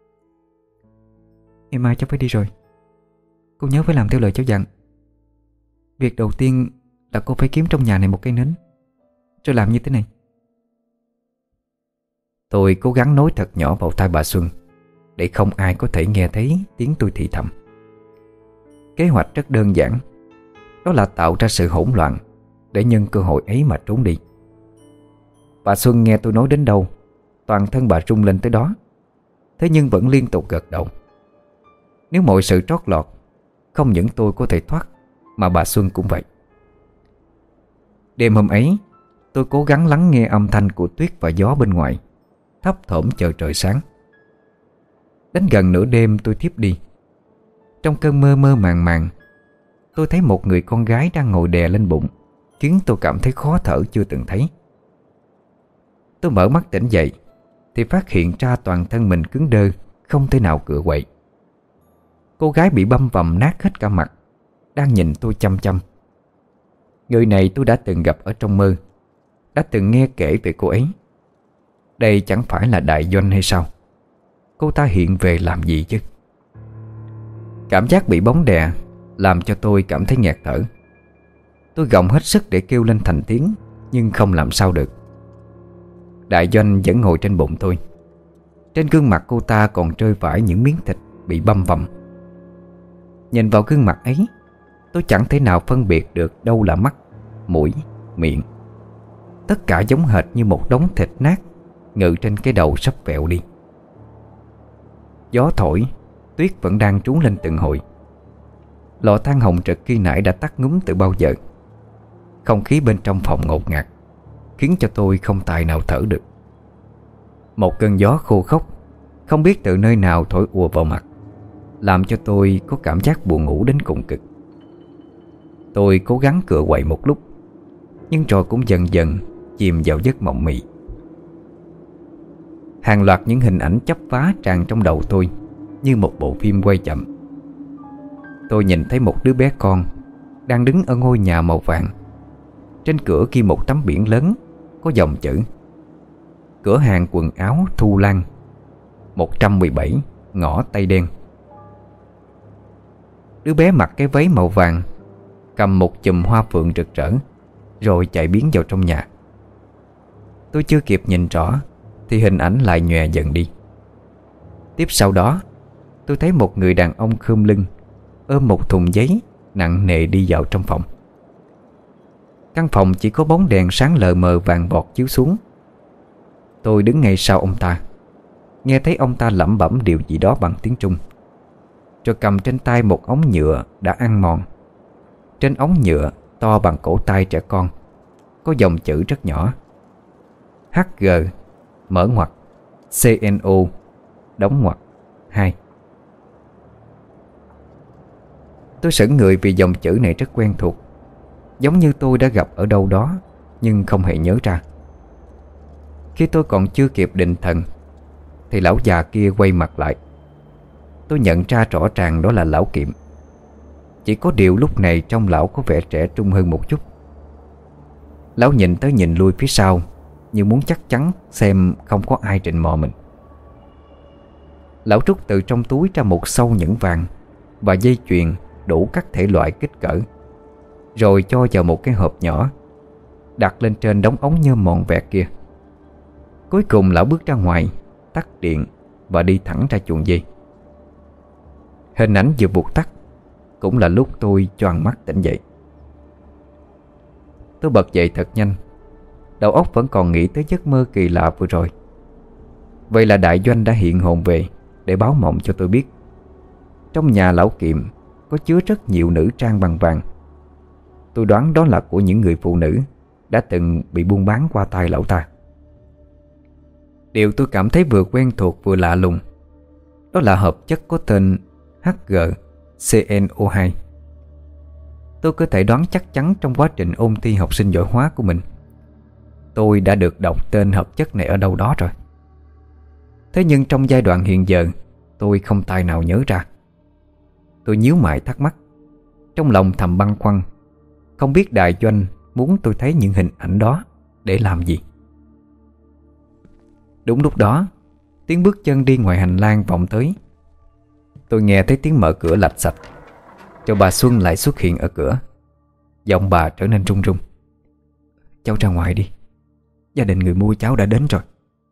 Ngày mai cháu phải đi rồi. Cô nhớ phải làm theo lời cháu dặn. Việc đầu tiên là cô phải kiếm trong nhà này một cây nến, rồi làm như thế này. Tôi cố gắng nói thật nhỏ vào tai bà Xuân, để không ai có thể nghe thấy tiếng tôi thì thầm. Kế hoạch rất đơn giản, đó là tạo ra sự hỗn loạn để nhân cơ hội ấy mà trốn đi. Bà Xuân nghe tôi nói đến đâu, toàn thân bà rung lên tới đó. Thế nhưng vẫn liên tục gật đầu. Nếu mọi sự trót lọt, không những tôi có thể thoát, mà bà Xuân cũng vậy. Đêm hôm ấy, tôi cố gắng lắng nghe âm thanh của tuyết và gió bên ngoài, thấp thỏm chờ trời sáng. Đến gần nửa đêm tôi thiếp đi. Trong cơn mơ mơ màng màng, tôi thấy một người con gái đang ngồi đè lên bụng, khiến tôi cảm thấy khó thở chưa từng thấy. Tôi mở mắt tỉnh dậy thì phát hiện ra toàn thân mình cứng đơ, không thể nào cựa quậy. Cô gái bị băm vằm nát hết cả mặt, đang nhìn tôi chăm chăm. Người này tôi đã từng gặp ở trong mơ, đã từng nghe kể về cô ấy. Đây chẳng phải là Đại Doanh hay sao? Cô ta hiện về làm gì chứ? Cảm giác bị bóng đè làm cho tôi cảm thấy nghẹt thở. Tôi gồng hết sức để kêu lên thành tiếng, nhưng không làm sao được. Đại Doanh vẫn ngồi trên bụng tôi. Trên gương mặt cô ta còn rơi vãi những miếng thịt bị băm vằm. Nhìn vào gương mặt ấy, tôi chẳng thể nào phân biệt được đâu là mắt, mũi, miệng. Tất cả giống hệt như một đống thịt nát ngự trên cái đầu sắp vẹo đi. Gió thổi, tuyết vẫn đang trút lên từng hồi. Lò than hồng trực khi nãy đã tắt ngúm từ bao giờ. Không khí bên trong phòng ngột ngạt, khiến cho tôi không tài nào thở được. Một cơn gió khô khốc không biết từ nơi nào thổi ùa vào mặt, làm cho tôi có cảm giác buồn ngủ đến cùng cực. Tôi cố gắng cựa quậy một lúc, nhưng rồi cũng dần dần chìm vào giấc mộng mị. Hàng loạt những hình ảnh chắp vá tràn trong đầu tôi, như một bộ phim quay chậm. Tôi nhìn thấy một đứa bé con đang đứng ở ngôi nhà màu vàng. Trên cửa ghi một tấm biển lớn có dòng chữ: cửa hàng quần áo Thu Lan, một trăm mười bảy ngõ Tây Đen. Đứa bé mặc cái váy màu vàng, cầm một chùm hoa phượng rực rỡ, rồi chạy biến vào trong nhà. Tôi chưa kịp nhìn rõ thì hình ảnh lại nhòe dần đi. Tiếp sau đó, tôi thấy một người đàn ông khom lưng, ôm một thùng giấy nặng nề đi vào trong phòng. Căn phòng chỉ có bóng đèn sáng lờ mờ vàng vọt chiếu xuống. Tôi đứng ngay sau ông ta, nghe thấy ông ta lẩm bẩm điều gì đó bằng tiếng Trung, rồi cầm trên tay một ống nhựa đã ăn mòn. Trên ống nhựa to bằng cổ tay trẻ con có dòng chữ rất nhỏ: hát giê mở ngoặc xê en ô đóng ngoặc hai. Tôi sững người vì dòng chữ này rất quen thuộc, giống như tôi đã gặp ở đâu đó, nhưng không hề nhớ ra. Khi tôi còn chưa kịp định thần thì lão già kia quay mặt lại. Tôi nhận ra rõ ràng đó là lão Kiệm. Chỉ có điều lúc này trông lão có vẻ trẻ trung hơn một chút. Lão nhìn tới nhìn lui phía sau, như muốn chắc chắn xem không có ai rình mò mình. Lão rút từ trong túi ra một xâu nhẫn vàng và dây chuyền đủ các thể loại kích cỡ, rồi cho vào một cái hộp nhỏ, đặt lên trên đống ống nhôm mòn vẹt kia. Cuối cùng lão bước ra ngoài, tắt điện và đi thẳng ra chuồng dây. Hình ảnh vừa vụt tắt cũng là lúc tôi choàng mắt tỉnh dậy. Tôi bật dậy thật nhanh, đầu óc vẫn còn nghĩ tới giấc mơ kỳ lạ vừa rồi. Vậy là Đại Doanh đã hiện hồn về để báo mộng cho tôi biết trong nhà lão Kiệm có chứa rất nhiều nữ trang bằng vàng. Tôi đoán đó là của những người phụ nữ đã từng bị buôn bán qua tay lão ta. Điều tôi cảm thấy vừa quen thuộc vừa lạ lùng, đó là hợp chất có tên hát giê xê en ô hai. Tôi có thể đoán chắc chắn trong quá trình ôn thi học sinh giỏi hóa của mình, tôi đã được đọc tên hợp chất này ở đâu đó rồi. Thế nhưng trong giai đoạn hiện giờ, tôi không tài nào nhớ ra. Tôi nhíu mày thắc mắc, trong lòng thầm băn khoăn, không biết Đại Doanh muốn tôi thấy những hình ảnh đó để làm gì. Đúng lúc đó, tiếng bước chân đi ngoài hành lang vọng tới. Tôi nghe thấy tiếng mở cửa lạch xạch, cho bà Xuân lại xuất hiện ở cửa. Giọng bà trở nên run run. "Cháu ra ngoài đi, gia đình người mua cháu đã đến rồi."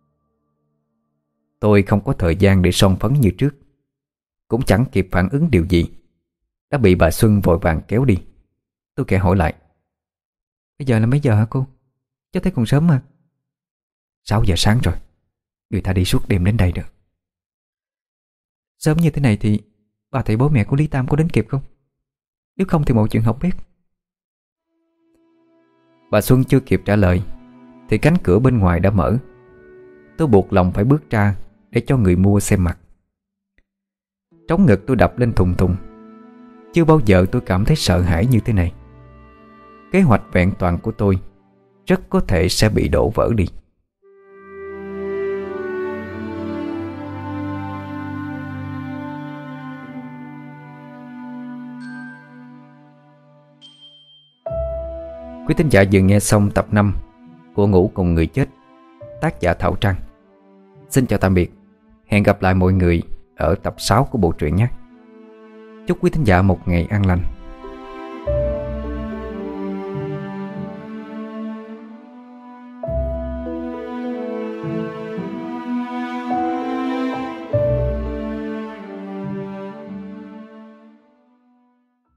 Tôi không có thời gian để son phấn như trước, cũng chẳng kịp phản ứng điều gì, đã bị bà Xuân vội vàng kéo đi. Tôi kẻ hỏi lại: "Bây giờ là mấy giờ hả cô? Cháu thấy còn sớm mà." Sáu giờ sáng rồi, người ta đi suốt đêm đến đây được." "Sớm như thế này thì bà thầy bố mẹ của Lý Tam có đến kịp không? Nếu không thì mọi chuyện học biết." Bà Xuân chưa kịp trả lời thì cánh cửa bên ngoài đã mở. Tôi buộc lòng phải bước ra để cho người mua xem mặt. Trống ngực tôi đập lên thùng thùng. Chưa bao giờ tôi cảm thấy sợ hãi như thế này. Kế hoạch vẹn toàn của tôi rất có thể sẽ bị đổ vỡ đi. Quý thính giả vừa nghe xong tập năm của Ngủ Cùng Người Chết, tác giả Thảo Trăng. Xin chào tạm biệt. Hẹn gặp lại mọi người ở tập sáu của bộ truyện nhé. Chúc quý thính giả một ngày an lành.